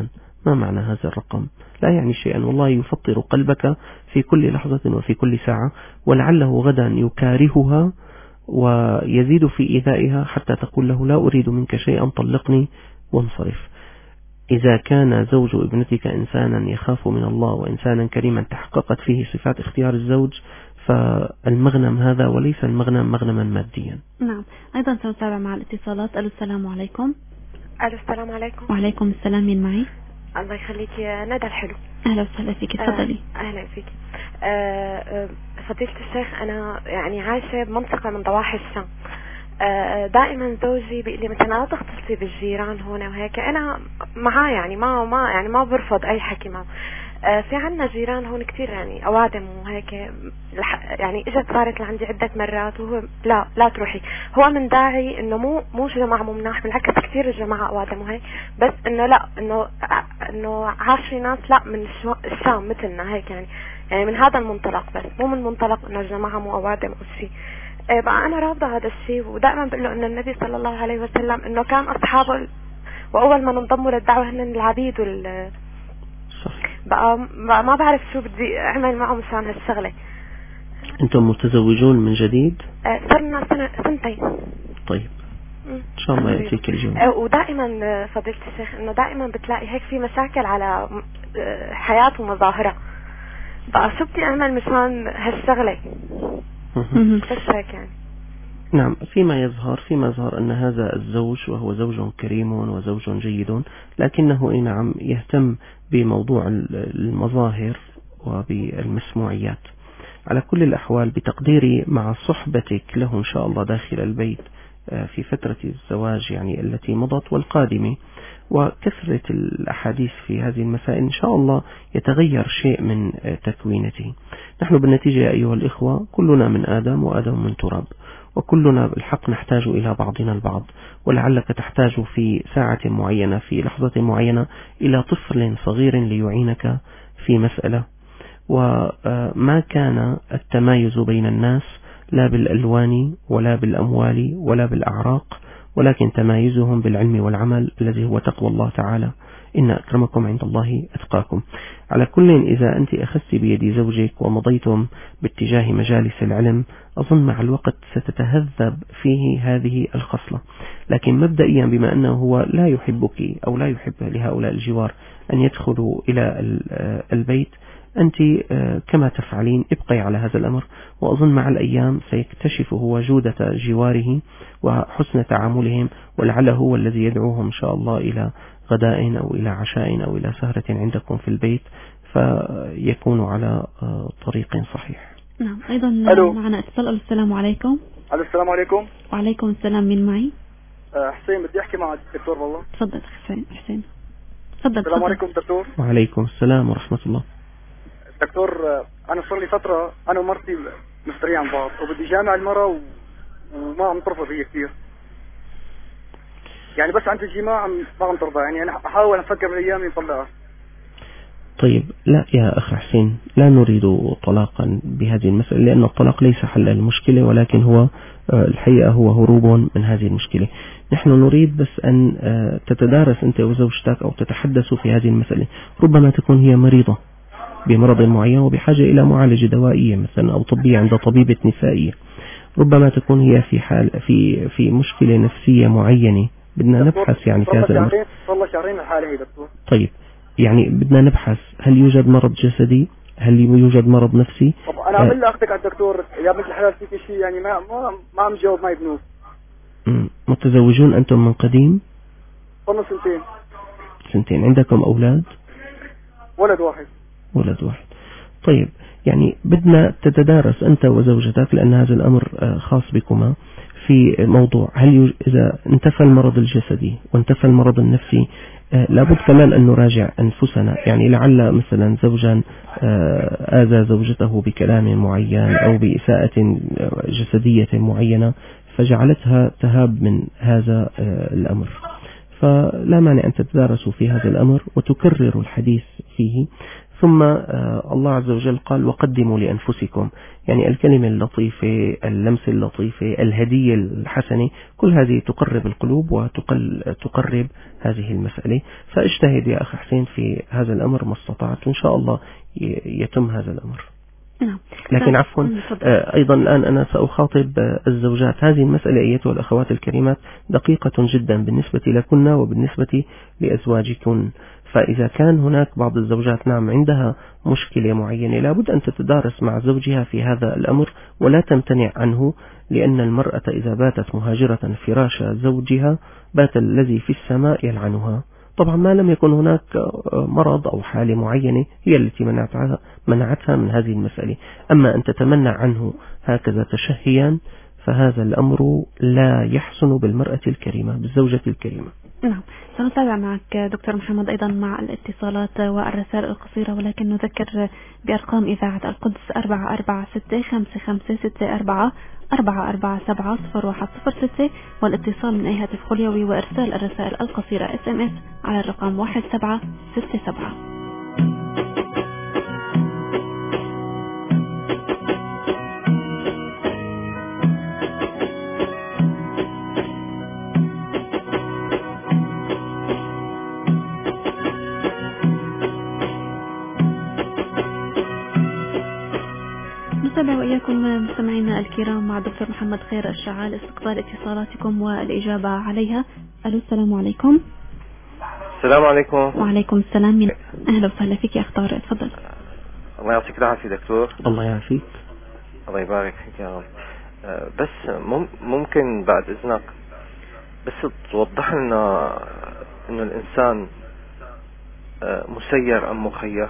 Speaker 3: ما معنى هذا الرقم؟ لا يعني شيئا، والله يفطر قلبك في كل لحظة وفي كل ساعة، ولعله غدا يكارهها ويزيد في إيذائها حتى تقول له لا أريد منك شيئا، طلقني وانصرف. إذا كان زوج ابنتك إنسانا يخاف من الله وإنسانا كريما تحققت فيه صفات اختيار الزوج، فالمغنم هذا وليس المغنم مغنما ماديا.
Speaker 1: نعم. أيضا سنتابع مع الاتصالات. ألو السلام عليكم.
Speaker 8: ألو السلام عليكم.
Speaker 1: وعليكم السلام. مين معي؟
Speaker 8: الله يخليك يا ندى الحلو.
Speaker 1: أهلا وسهلا فيك. تفضلي.
Speaker 8: أهلا فيك. فضيلة الشيخ، أنا يعني عايشة بمنطقة من ضواحي الشام. دائما زوجي بيقول لي مثلا لا تختصي بالجيران هون وهيك. أنا معاه يعني ما برفض أي حكي معه. في عنا جيران هون كتير يعني أوادم وهيك، يعني اجت صارت لعندي عدة مرات وهو لا تروحي. هو من داعي انه مو جماعة مو مناح، بالعكس كتير الجماعة أوادم وهيك، بس انه لا انه عاشري ناس لا من الشام مثلنا هيك يعني من هذا المنطلق، بس مو من منطلق انه الجماعة مو أوادم او شيء. بقى انا رافضة هذا الشيء، ودائما بقول له ان النبي صلى الله عليه وسلم انه كان اصحابه واول ما انضموا للدعوة هن العبيد بقى ما بعرف شو بدي اعمل معه مشان هالشغله.
Speaker 3: انتم متزوجون من جديد؟
Speaker 8: صرنا سنتين.
Speaker 3: طيب ان شاء الله يأتيك الجو.
Speaker 8: ودائما فضيلة الشيخ انه دائما بتلاقي هيك في مشاكل على حياته ومظاهره، بقى شو بدي اعمل مشان هالشغله؟ بس هيك يعني.
Speaker 3: نعم. فيما يظهر أن هذا الزوج وهو زوج كريم وزوج جيد، لكنه نعم يهتم بموضوع المظاهر وبالمسموعيات. على كل الأحوال بتقديري مع صحبتك له إن شاء الله داخل البيت في فترة الزواج يعني التي مضت والقادمة، وكثرة الأحاديث في هذه المسائل إن شاء الله يتغير شيء من تكوينته. نحن بالنتيجة يا أيها الإخوة كلنا من آدم وآدم من تراب، وكلنا بالحق نحتاج إلى بعضنا البعض، ولعلك تحتاج في ساعة معينة في لحظة معينة إلى طفل صغير ليعينك في مسألة. وما كان التمايز بين الناس لا بالألوان ولا بالأموال ولا بالأعراق، ولكن تمايزهم بالعلم والعمل الذي هو تقوى الله تعالى، إن أكرمكم عند الله أتقاكم. على كل إذا أنت أخذت بيد زوجك ومضيتم باتجاه مجالس العلم، أظن مع الوقت ستتهذب فيه هذه الخصلة. لكن مبدئيا بما أنه هو لا يحبك أو لا يحب لهؤلاء الجوار أن يدخلوا إلى البيت، أنت كما تفعلين ابقي على هذا الأمر، وأظن مع الأيام سيكتشف هو جودة جواره وحسن تعاملهم، ولعله هو الذي يدعوهم إن شاء الله إلى غداء أو إلى عشاء أو إلى سهرة عندكم في البيت، فيكون على طريق صحيح.
Speaker 1: نعم. أيضا معنا اتصال. السلام عليكم.
Speaker 9: السلام عليكم.
Speaker 1: وعليكم السلام. من معي؟
Speaker 9: حسين. بدي أحكي مع الدكتور والله.
Speaker 1: تفضل حسين. تفضل.
Speaker 9: السلام عليكم دكتور.
Speaker 3: وعليكم السلام ورحمة الله.
Speaker 9: دكتور أنا صار لي فترة أنا ومرتي مفترين عن بعض، وبدي جامع المرة وما عم ترفض هي كثير، يعني بس عند الجماع ما عم ترضى، يعني أنا أحاول أفكر بالأيام يطلقها.
Speaker 3: طيب لا يا أخ حسين، لا نريد طلاقا بهذه المسألة، لأن الطلاق ليس حل المشكلة، ولكن هو الحقيقة هو هروب من هذه المشكلة. نحن نريد بس أن تتدارس أنت وزوجتك أو تتحدثوا في هذه المسألة. ربما تكون هي مريضة بمرض معين وبحاجة إلى معالجة دوائية مثلا أو طبية عند طبيبة نسائية، ربما تكون هي في مشكلة نفسية معينة، بدنا نبحث يعني في هذا الأمر.
Speaker 9: والله شهرين الحالة هي دكتور.
Speaker 3: طيب يعني بدنا نبحث هل يوجد مرض جسدي، هل يوجد مرض نفسي.
Speaker 9: طب أنا عم بالله أخذك على الدكتور يا بنت الحلال فيك شيء، يعني ما عم جاوب معي بنوب.
Speaker 3: متزوجون أنتم من قديم؟
Speaker 9: صرنا سنتين. عندكم أولاد؟ ولد واحد.
Speaker 3: طيب يعني بدنا تتدارس أنت وزوجتك، لأن هذا الأمر خاص بكما، في موضوع إذا انتفى المرض الجسدي وانتفى المرض النفسي، لابد كمان أن نراجع أنفسنا. يعني لعل مثلا زوجا آذى زوجته بكلام معين أو بإساءة جسدية معينة فجعلتها تهاب من هذا الأمر، فلا مانع أن تتدارسوا في هذا الأمر وتكرروا الحديث فيه. ثم الله عز وجل قال وقدموا لأنفسكم، يعني الكلمة اللطيفة، اللمس اللطيفة، الهدية الحسنة، كل هذه تقرب القلوب وتقرب هذه المسألة. فاجتهد يا أخ حسين في هذا الأمر ما استطعت، وإن شاء الله يتم هذا الأمر. لكن عفوا أيضا الآن أنا سأخاطب الزوجات. هذه المسألة أيتها الأخوات الكريمات دقيقة جدا بالنسبة لكن وبالنسبة لأزواجكن. فإذا كان هناك بعض الزوجات نعم عندها مشكلة معينة لابد أن تتدارس مع زوجها في هذا الأمر ولا تمتنع عنه، لأن المرأة إذا باتت مهاجرة فراش زوجها بات الذي في السماء يلعنها. طبعا ما لم يكن هناك مرض أو حالة معينة هي التي منعتها من هذه المسألة. أما أن تتمنع عنه هكذا تشهيا فهذا الأمر لا يحسن بالمرأة الكريمة، بالزوجة الكريمة.
Speaker 1: نعم، سنتابع معك دكتور محمد أيضا مع الاتصالات والرسائل القصيرة، ولكن نذكر بأرقام إذاعة القدس 4465546447 والاتصال من أي هاتف خليوي وإرسال الرسائل القصيرة SMS على الرقم 1767. نتابع وإياكم مستمعينا الكرام مع دكتور محمد خير الشعال استقبال اتصالاتكم والإجابة عليها. ألو، السلام عليكم.
Speaker 10: السلام عليكم.
Speaker 1: وعليكم السلام. من أهلا وسهلا فيك يا أخ طارق، تفضل.
Speaker 10: الله يعطيك العافية دكتور.
Speaker 3: الله يعافيك.
Speaker 10: الله يبارك فيك يا رب. بس ممكن بعد إذنك بس توضح لنا إنه الإنسان مسير أم مخير؟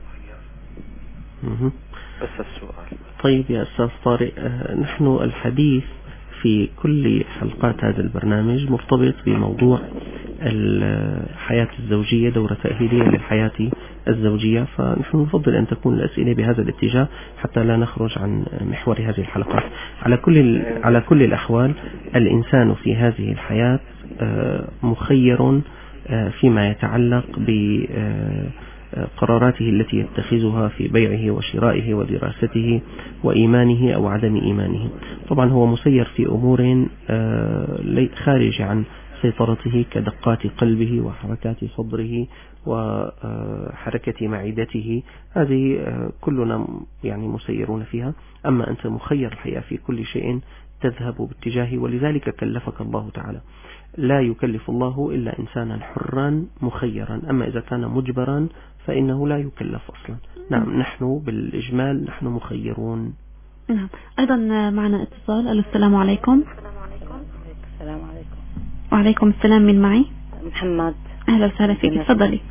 Speaker 10: بس السؤال.
Speaker 3: طيب يا أستاذ طارق، نحن الحديث في كل حلقات هذا البرنامج مرتبط بموضوع الحياة الزوجية، دورة تأهيلية للحياة الزوجية، فنحن نفضل أن تكون الأسئلة بهذا الاتجاه حتى لا نخرج عن محور هذه الحلقات. على كل الأحوال الإنسان في هذه الحياة مخير فيما يتعلق بقراراته التي يتخذها في بيعه وشرائه ودراسته وإيمانه أو عدم إيمانه. طبعا هو مسير في أمور خارج عن سيطرته كدقات قلبه وحركات صدره وحركة معدته، هذه كلنا يعني مسيرون فيها. أما أنت مخير الحقيقة في كل شيء تذهب باتجاهه، ولذلك كلفك الله تعالى. لا يكلف الله إلا إنسانا حرا مخيرا، أما إذا كان مجبرا فإنه لا يكلف أصلا. نعم، نحن بالإجمال نحن مخيرون.
Speaker 1: نعم. أيضا معنا اتصال. السلام عليكم.
Speaker 11: السلام عليكم.
Speaker 1: وعليكم السلام. من معي؟
Speaker 11: محمد.
Speaker 1: أهلا وسهلا فيك، تفضلي.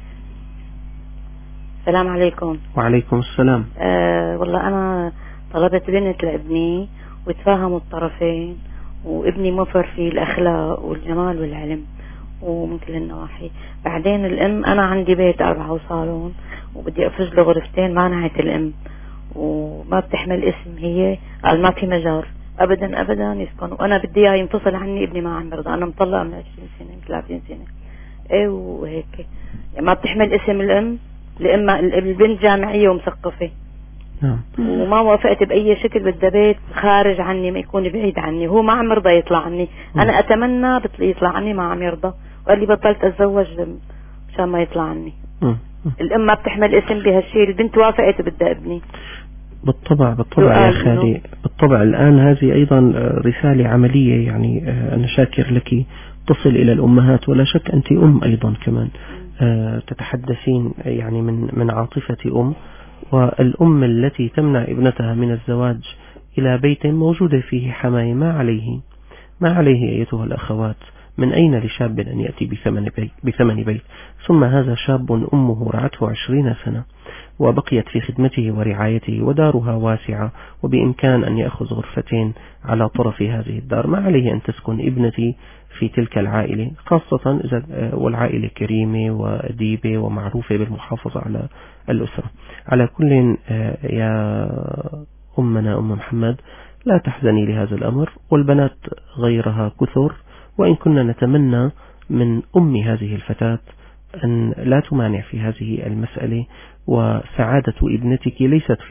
Speaker 11: السلام عليكم.
Speaker 3: وعليكم السلام.
Speaker 11: والله أنا طلبت بنت لابني وتفاهموا الطرفين، وابني مفر في الأخلاق والجمال والعلم ومن كل النواحي. بعدين الأم، أنا عندي بيت 4 وصالون وبدي أفرج له غرفتين مع نهاية الأم، وما بتحمل اسم هي، قال ما في مجال أبدا أبدا يسكن، وأنا بدي إياه ينفصل عني. ابني ما عم يرضى، أنا مطلقة من 20 سنة 30 سنة إيه وهيك، يعني ما بتحمل اسم الأم. لأما البنت جامعية ومثقفة وما وافقت بأي شكل، بدها بيت خارج عني، ما يكون بعيد عني. هو ما عم يرضى يطلع عني، أنا أتمنى يطلع عني، ما عم يرضى، وقال لي بطلت أتزوج مشان ما يطلع عني. الأم ما بتحمل اسم بهالشيء، البنت وافقت بدها ابني.
Speaker 3: بالطبع يا خالي، بالطبع. الآن هذه أيضا رسالة عملية، يعني أنا شاكر لك، تصل إلى الأمهات، ولا شك أنت أم أيضا كمان، تتحدثين يعني من عاطفة والأم التي تمنع ابنتها من الزواج إلى بيت موجودة فيه حماية. ما عليه أيتها الأخوات، من أين لشاب أن يأتي بثمن بيت؟ ثم هذا شاب أمه رعته 20 سنة وبقيت في خدمته ورعايته، ودارها واسعة وبإمكان أن يأخذ غرفتين على طرف هذه الدار. ما عليه أن تسكن ابنتي في تلك العائلة، خاصة إذا والعائلة كريمة وأديبة ومعروفة بالمحافظة على الأسرة. على كل يا أمنا أم محمد، لا تحزني لهذا الأمر، والبنات غيرها كثر، وإن كنا نتمنى من أم هذه الفتاة أن لا تمانع في هذه المسألة، وسعادة ابنتك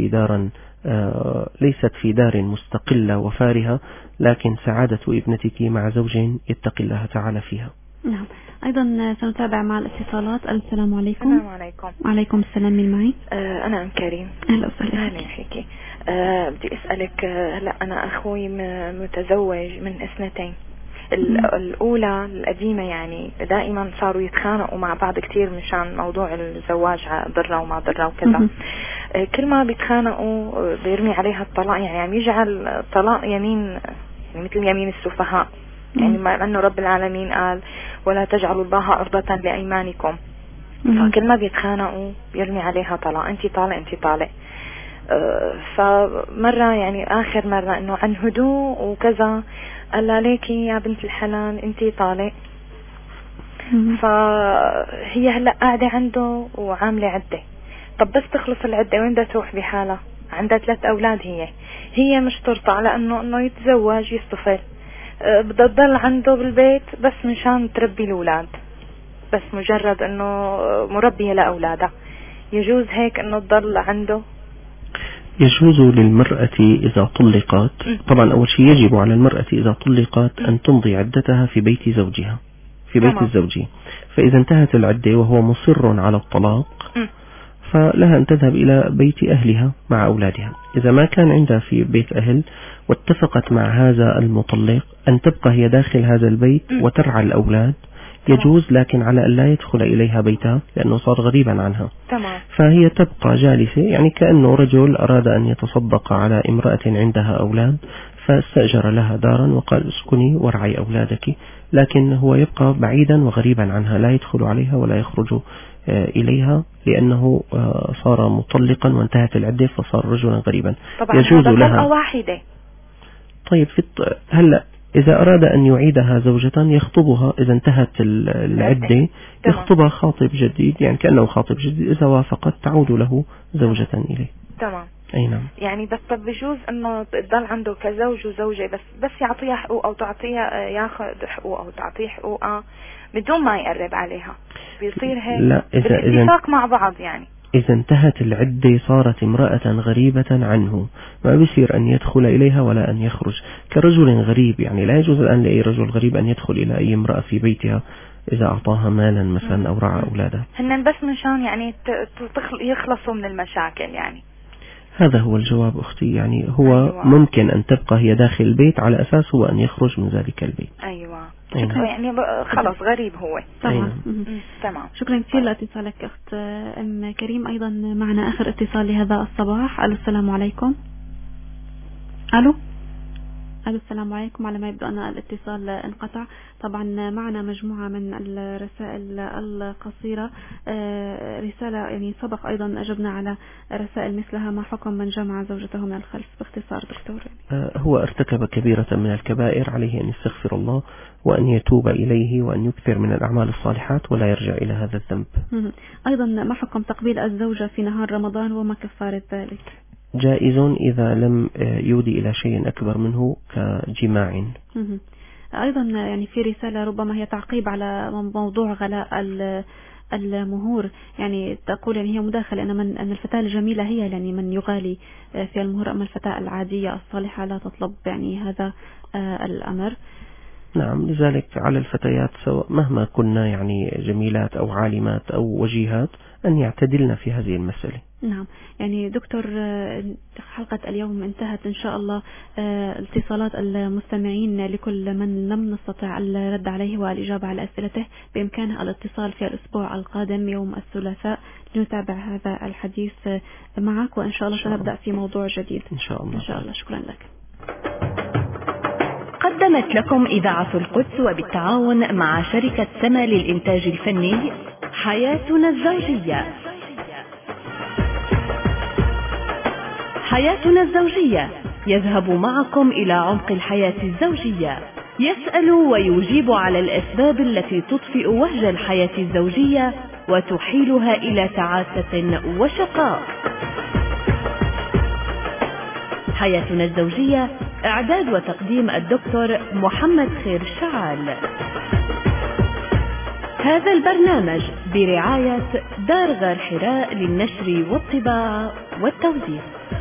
Speaker 3: ليست في دار مستقلة وفارهة، لكن سعادة ابنتك مع زوج يتقي الله تعالى فيها.
Speaker 1: نعم. أيضا سنتابع مع الاتصالات. السلام عليكم.
Speaker 12: السلام عليكم.
Speaker 1: وعليكم السلام. من معي؟
Speaker 12: أنا أم كريم.
Speaker 1: أهلا وسهلا.
Speaker 12: أهلا فيكي. بدي أسألك، هلا أنا أخوي متزوج من 2. الأولى القديمة يعني دائما صاروا يتخانقوا مع بعض كتير مشان موضوع الزواج، ضرة وما ضرة وكذا. كل ما بيتخانقوا بيرمي عليها الطلاق، يعني يجعل الطلاق يمين، يعني مثل يمين السفهاء، يعني مع أنه رب العالمين قال ولا تجعلوا الله عرضة لأيمانكم. فكل ما بيتخانقوا بيرمي عليها طلاق، انت طالق انت طالق. فمرة يعني آخر مرة انه عن هدوء وكذا قال لها ليكي يا بنت الحلال انت طالق. فهي هلا قاعدة عنده وعاملة عدة. طب بس تخلص العدة وين بدها تروح بحالها؟ عندها 3 أولاد. هي مش ترضى على انه يتزوج يصطفل، بدها تضل عنده بالبيت بس مشان تربي الأولاد، بس مجرد انه مربية لأولادها. يجوز هيك انه تضل عنده؟
Speaker 3: يجوز للمرأة إذا طلقت، طبعا أول شيء يجب على المرأة إذا طلقت أن تمضي عدتها في بيت زوجها، في بيت الزوج. فإذا انتهت العدة وهو مصر على الطلاق فلها أن تذهب إلى بيت أهلها مع أولادها. إذا ما كان عندها في بيت أهل واتفقت مع هذا المطلق أن تبقى هي داخل هذا البيت وترعى الأولاد، يجوز، لكن على أن لا يدخل إليها بيتها لأنه صار غريبا عنها. فهي تبقى جالسة، يعني كأنه رجل أراد أن يتصدق على امرأة عندها أولاد فاستأجر لها دارا وقال اسكني وارعي أولادك، لكن هو يبقى بعيدا وغريبا عنها، لا يدخل عليها ولا يخرج إليها لأنه صار مطلقا وانتهت العدة فصار رجلا غريبا.
Speaker 12: يجوز لها واحدة.
Speaker 3: طيب هلا إذا أراد أن يعيدها زوجة يخطبها، إذا انتهت العدة يخطبها خاطب جديد، يعني كأنه خاطب جديد، إذا وافقت تعود له زوجة إليه.
Speaker 12: تمام.
Speaker 3: أي نعم.
Speaker 12: يعني بس طب بجوز إنه تضل عنده كزوج وزوجة، بس يعطيها حقوق أو تعطيها، ياخذ حقوق أو تعطيه حقوقها بدون ما يقرب عليها، بيصير هيك؟
Speaker 3: لا،
Speaker 12: بالاتفاق مع بعض. يعني
Speaker 3: إذا انتهت العدة صارت امرأة غريبة عنه، ما بيصير أن يدخل إليها ولا أن يخرج كرجل غريب. يعني لا يجوز الآن لأي رجل غريب أن يدخل إلى أي امرأة في بيتها إذا أعطاها مالا مثلا أو رعى أولادها.
Speaker 12: هن بس مشان يعني يخلصوا من المشاكل. يعني
Speaker 3: هذا هو الجواب أختي. يعني هو ممكن أن تبقى هي داخل البيت على أساس هو أن يخرج من ذلك البيت.
Speaker 12: أيوة. يعني خلص غريب هو.
Speaker 1: تمام. شكرا كثير لاتصالك أخت أم كريم. أيضا معنا آخر اتصال لهذا الصباح. ألو السلام عليكم. ألو السلام عليكم. على ما يبدو أن الاتصال انقطع. طبعا معنا مجموعة من الرسائل القصيرة. رسالة يعني سبق أيضا أجبنا على رسائل مثلها: ما حكم من جمع زوجته من الخلف؟ باختصار دكتور.
Speaker 3: هو ارتكب كبيرة من الكبائر، عليه أن يستغفر الله وأن يتوب إليه وأن يكثر من الأعمال الصالحات ولا يرجع إلى هذا الذنب.
Speaker 1: أيضا ما حكم تقبيل الزوجة في نهار رمضان وما كفارة ذلك؟
Speaker 3: جائز إذا لم يودي إلى شيء أكبر منه كجماع.
Speaker 1: أيضا يعني في رسالة ربما هي تعقيب على موضوع غلاء المهور. يعني تقول يعني هي مداخلة أن الفتاة الجميلة هي يعني من يغالي في المهور، أما الفتاة العادية الصالحة لا تطلب يعني هذا الأمر.
Speaker 3: نعم، لذلك على الفتيات سواء مهما كنا يعني جميلات أو عالمات أو وجيهات أن يعتدلن في هذه المسألة.
Speaker 1: نعم. يعني دكتور، حلقة اليوم انتهت إن شاء الله. اتصالات المستمعين لكل من لم نستطع الرد عليه والإجابة على أسئلته بإمكانه الاتصال في الأسبوع القادم يوم الثلاثاء لنتابع هذا الحديث معك، وإن شاء الله سنبدأ في موضوع جديد
Speaker 3: إن شاء الله.
Speaker 1: إن شاء الله. شكرا لك.
Speaker 2: قدمت لكم إذاعة القدس وبالتعاون مع شركة سما للإنتاج الفني حياتنا الزوجية. حياتنا الزوجية يذهب معكم إلى عمق الحياة الزوجية، يسأل ويجيب على الأسباب التي تطفئ وهج الحياة الزوجية وتحيلها إلى تعاسة وشقاء. حياتنا الزوجية، إعداد وتقديم الدكتور محمد خير شعال. هذا البرنامج برعاية دار غار حراء للنشر والطباعة والتوزيع.